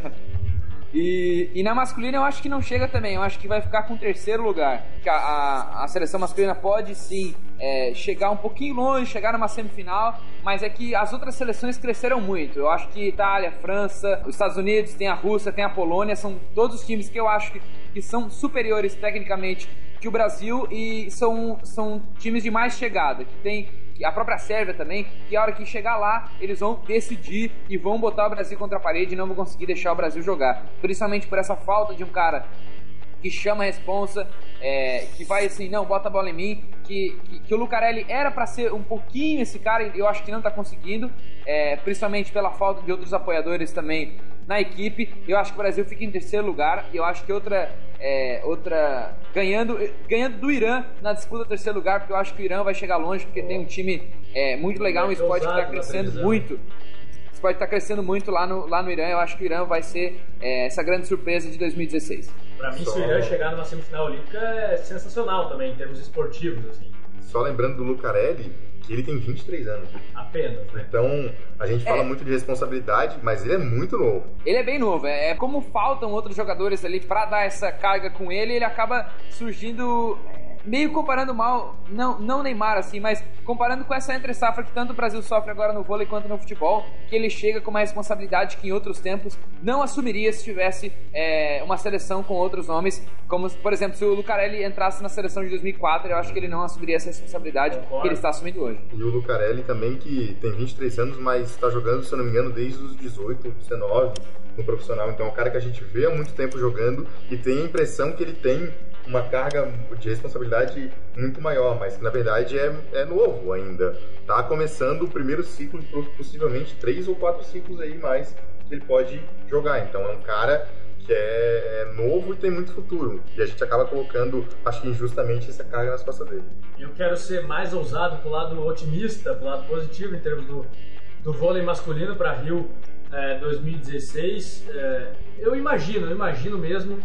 E, e na masculina eu acho que não chega também, eu acho que vai ficar com o terceiro lugar. A, a, a seleção masculina pode sim é, chegar um pouquinho longe, chegar numa semifinal, mas é que as outras seleções cresceram muito. Eu acho que Itália, França, os Estados Unidos, tem a Rússia, tem a Polônia, são todos os times que eu acho que, que são superiores tecnicamente que o Brasil e são, são times de mais chegada, que tem a própria Sérvia também, que a hora que chegar lá, eles vão decidir e vão botar o Brasil contra a parede e não vão conseguir deixar o Brasil jogar. Principalmente por essa falta de um cara que chama a responsa, é, que vai assim, não, bota a bola em mim, que, que, que o Lucarelli era para ser um pouquinho esse cara, e eu acho que não tá conseguindo, é, principalmente pela falta de outros apoiadores também na equipe. Eu acho que o Brasil fica em terceiro lugar, e eu acho que outra, é, outra ganhando, ganhando do Irã na disputa do terceiro lugar, porque eu acho que o Irã vai chegar longe, porque tem um time é, muito legal, um esporte que está crescendo muito. O esporte está crescendo muito lá no, lá no Irã. Eu acho que o Irã vai ser é, essa grande surpresa de dois mil e dezesseis. Pra mim, Só... se o Irã chegar numa semifinal olímpica é sensacional também, em termos esportivos, assim. Só lembrando do Lucarelli, que ele tem vinte e três anos. Apenas, né? Então, a gente fala é. muito de responsabilidade, mas ele é muito novo. Ele é bem novo. É como faltam outros jogadores ali pra dar essa carga com ele, ele acaba surgindo... meio comparando mal, não, não Neymar assim, mas comparando com essa entre-safra que tanto o Brasil sofre agora no vôlei quanto no futebol, que ele chega com uma responsabilidade que em outros tempos não assumiria se tivesse é, uma seleção com outros nomes, como, por exemplo, se o Lucarelli entrasse na seleção de dois mil e quatro, eu acho que ele não assumiria essa responsabilidade Concordo. que ele está assumindo hoje. E o Lucarelli também, que tem vinte e três anos, mas está jogando, se eu não me engano, desde os dezoito, dezenove no profissional, então é um cara que a gente vê há muito tempo jogando e tem a impressão que ele tem uma carga de responsabilidade muito maior, mas que na verdade é, é novo ainda. Tá começando o primeiro ciclo de possivelmente três ou quatro ciclos aí mais que ele pode jogar. Então é um cara que é, é novo e tem muito futuro. E a gente acaba colocando, acho que injustamente, essa carga nas costas dele. Eu quero ser mais ousado pro lado otimista, pro lado positivo em termos do, do vôlei masculino para Rio é, dois mil e dezesseis. É, eu imagino, eu imagino mesmo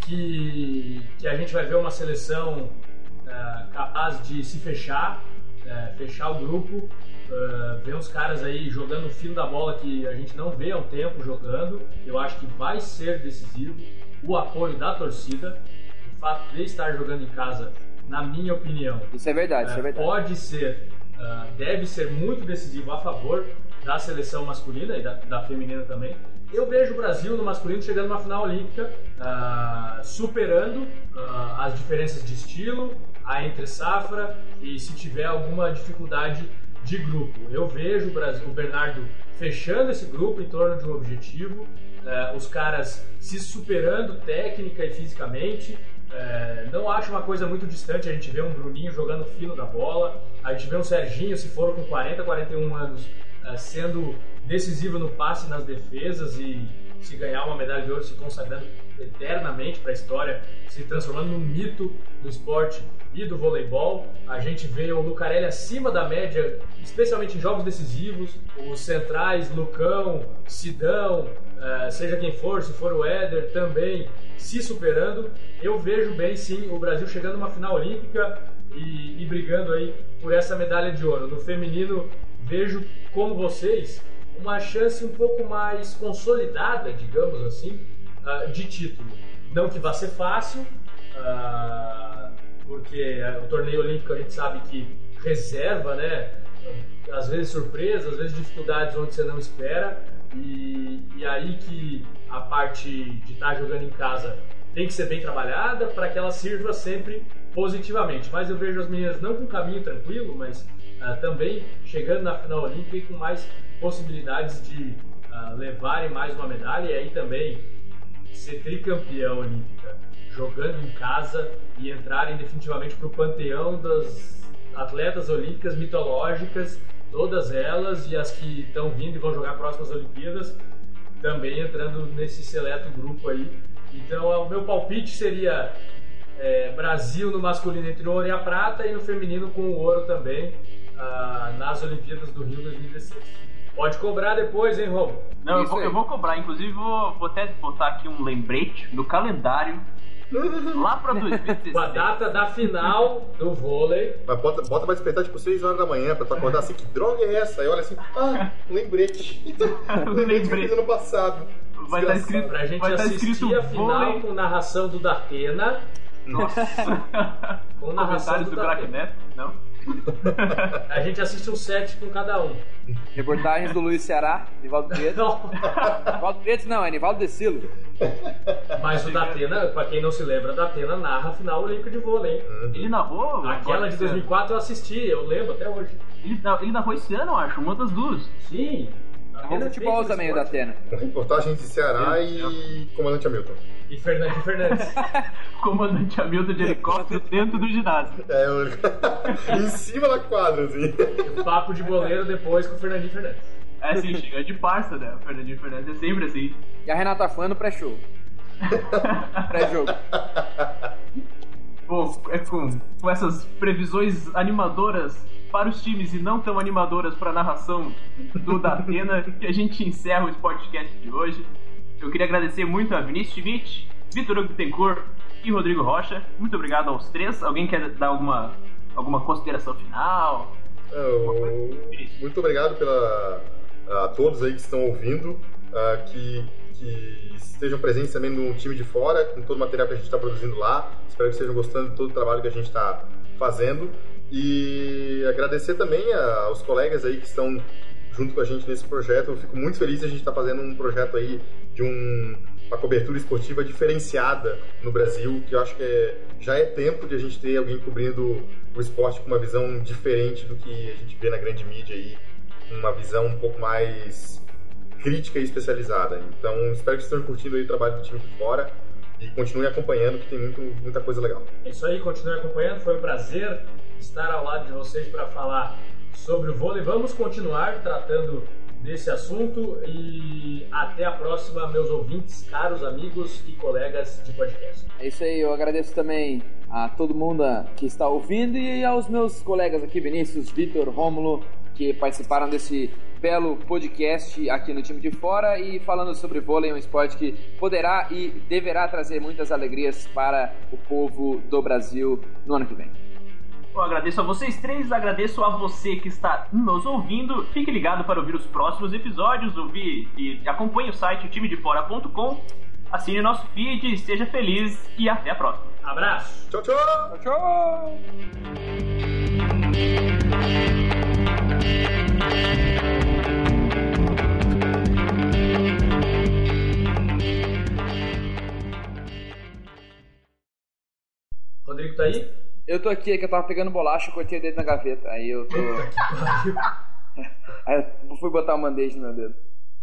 Que, que a gente vai ver uma seleção uh, capaz de se fechar, uh, fechar o grupo, uh, ver uns caras aí jogando o fino da bola que a gente não vê há um tempo jogando. Eu acho que vai ser decisivo o apoio da torcida, o fato de estar jogando em casa, na minha opinião. Isso é verdade, uh, isso é verdade. Pode ser, uh, deve ser muito decisivo a favor da seleção masculina e da, da feminina também. Eu vejo o Brasil no masculino chegando numa final olímpica, uh, superando uh, as diferenças de estilo, a entre-safra e se tiver alguma dificuldade de grupo. Eu vejo o, Brasil, o Bernardo fechando esse grupo em torno de um objetivo, uh, os caras se superando técnica e fisicamente. Uh, não acho uma coisa muito distante a gente ver um Bruninho jogando fino da bola, a gente vê um Serginho, se for com quarenta, quarenta e um anos, uh, sendo decisivo no passe e nas defesas e se ganhar uma medalha de ouro, se consagrando eternamente para a história, se transformando num mito do esporte e do voleibol. A gente vê o Lucarelli acima da média, especialmente em jogos decisivos, os centrais, Lucão, Sidão, uh, seja quem for, se for o Éder, também se superando. Eu vejo bem sim o Brasil chegando numa final olímpica e, e brigando aí por essa medalha de ouro. No feminino, vejo, como vocês, uma chance um pouco mais consolidada, digamos assim, uh, de título. Não que vá ser fácil, uh, porque o torneio olímpico a gente sabe que reserva, né? Às vezes surpresas, às vezes dificuldades onde você não espera, e, e aí que a parte de estar jogando em casa tem que ser bem trabalhada para que ela sirva sempre positivamente. Mas eu vejo as meninas não com um caminho tranquilo, mas uh, também chegando na final olímpica e com mais possibilidades de uh, levarem mais uma medalha, e aí também ser tricampeã olímpica jogando em casa e entrarem definitivamente para o panteão das atletas olímpicas mitológicas, todas elas, e as que estão vindo e vão jogar próximas Olimpíadas, também entrando nesse seleto grupo aí. Então o meu palpite seria é, Brasil no masculino entre o ouro e a prata, e no feminino com o ouro também, ah, nas Olimpíadas do Rio dois mil e dezesseis. Pode cobrar depois, hein, Romulo? Não, eu vou, eu vou cobrar, inclusive vou, vou até botar aqui um lembrete no calendário. Lá pra dois mil e dezesseis. Com a data da final do vôlei. Mas bota, bota pra despertar tipo seis horas da manhã pra tu acordar assim, que droga é essa? Aí olha assim, ah, lembrete. Lembrete que eu fiz ano passado. Vai estar escrito pra gente vai assistir a final vôlei. Com narração do Datena. Nossa. Com narração do, do Crack Neto, não? A gente assiste um set com cada um. Reportagens do Luiz Ceará, Nivaldo Preto. Nivaldo Preto não, é Nivaldo Decilo. Mas o Datena, pra quem não se lembra, o Datena narra a final olímpica de vôlei. Uhum. Ele narrou? Aquela de dois mil e quatro eu assisti, eu lembro até hoje. Ele, ele narrou esse ano, eu acho, uma das duas. Sim. Narrou futebol também, o Datena. Reportagens de Ceará e Comandante Hamilton. E Fernando Fernandes. Comandante Hamilton de helicóptero dentro do ginásio. É, eu... em cima da quadra, assim. E papo de boleiro depois com o Fernandinho Fernandes. É assim, chega de parça, né? O Fernandinho Fernandes é sempre assim. E a Renata Fã no pré-show. Pré-jogo. Pô, é com, com essas previsões animadoras para os times e não tão animadoras para a narração do Datena que a gente encerra o podcast de hoje. Eu queria agradecer muito a Vinícius Schmidt, Vitor Hugo Bittencourt e Rodrigo Rocha. Muito obrigado aos três. Alguém quer dar alguma, alguma consideração final? Eu, muito obrigado pela, a todos aí que estão ouvindo, uh, que, que estejam presentes também no time de fora, com todo o material que a gente está produzindo lá. Espero que estejam gostando de todo o trabalho que a gente está fazendo. E agradecer também a, aos colegas aí que estão junto com a gente nesse projeto. Eu fico muito feliz de a gente estar tá fazendo um projeto aí de um, uma cobertura esportiva diferenciada no Brasil, que eu acho que é, já é tempo de a gente ter alguém cobrindo o esporte com uma visão diferente do que a gente vê na grande mídia aí, uma visão um pouco mais crítica e especializada. Então, espero que estejam curtindo aí o trabalho do time de fora e continuem acompanhando, que tem muito, muita coisa legal. É isso aí, continuem acompanhando, foi um prazer estar ao lado de vocês para falar sobre o vôlei. Vamos continuar tratando desse assunto e até a próxima, meus ouvintes, caros amigos e colegas de podcast. É isso aí, eu agradeço também a todo mundo que está ouvindo e aos meus colegas aqui, Vinícius, Vitor, Rômulo, que participaram desse belo podcast aqui no Time de Fora e falando sobre vôlei, um esporte que poderá e deverá trazer muitas alegrias para o povo do Brasil no ano que vem. Eu agradeço a vocês três, agradeço a você que está nos ouvindo. Fique ligado para ouvir os próximos episódios, ouvir e acompanhe o site o time de fora ponto com, assine nosso feed, seja feliz e até a próxima. Abraço! Tchau, tchau! Tchau, tchau! Rodrigo tá aí? Eu tô aqui, é que eu tava pegando bolacha e cortei o dedo na gaveta. Aí eu tô. Aí eu fui botar o mandete no meu dedo.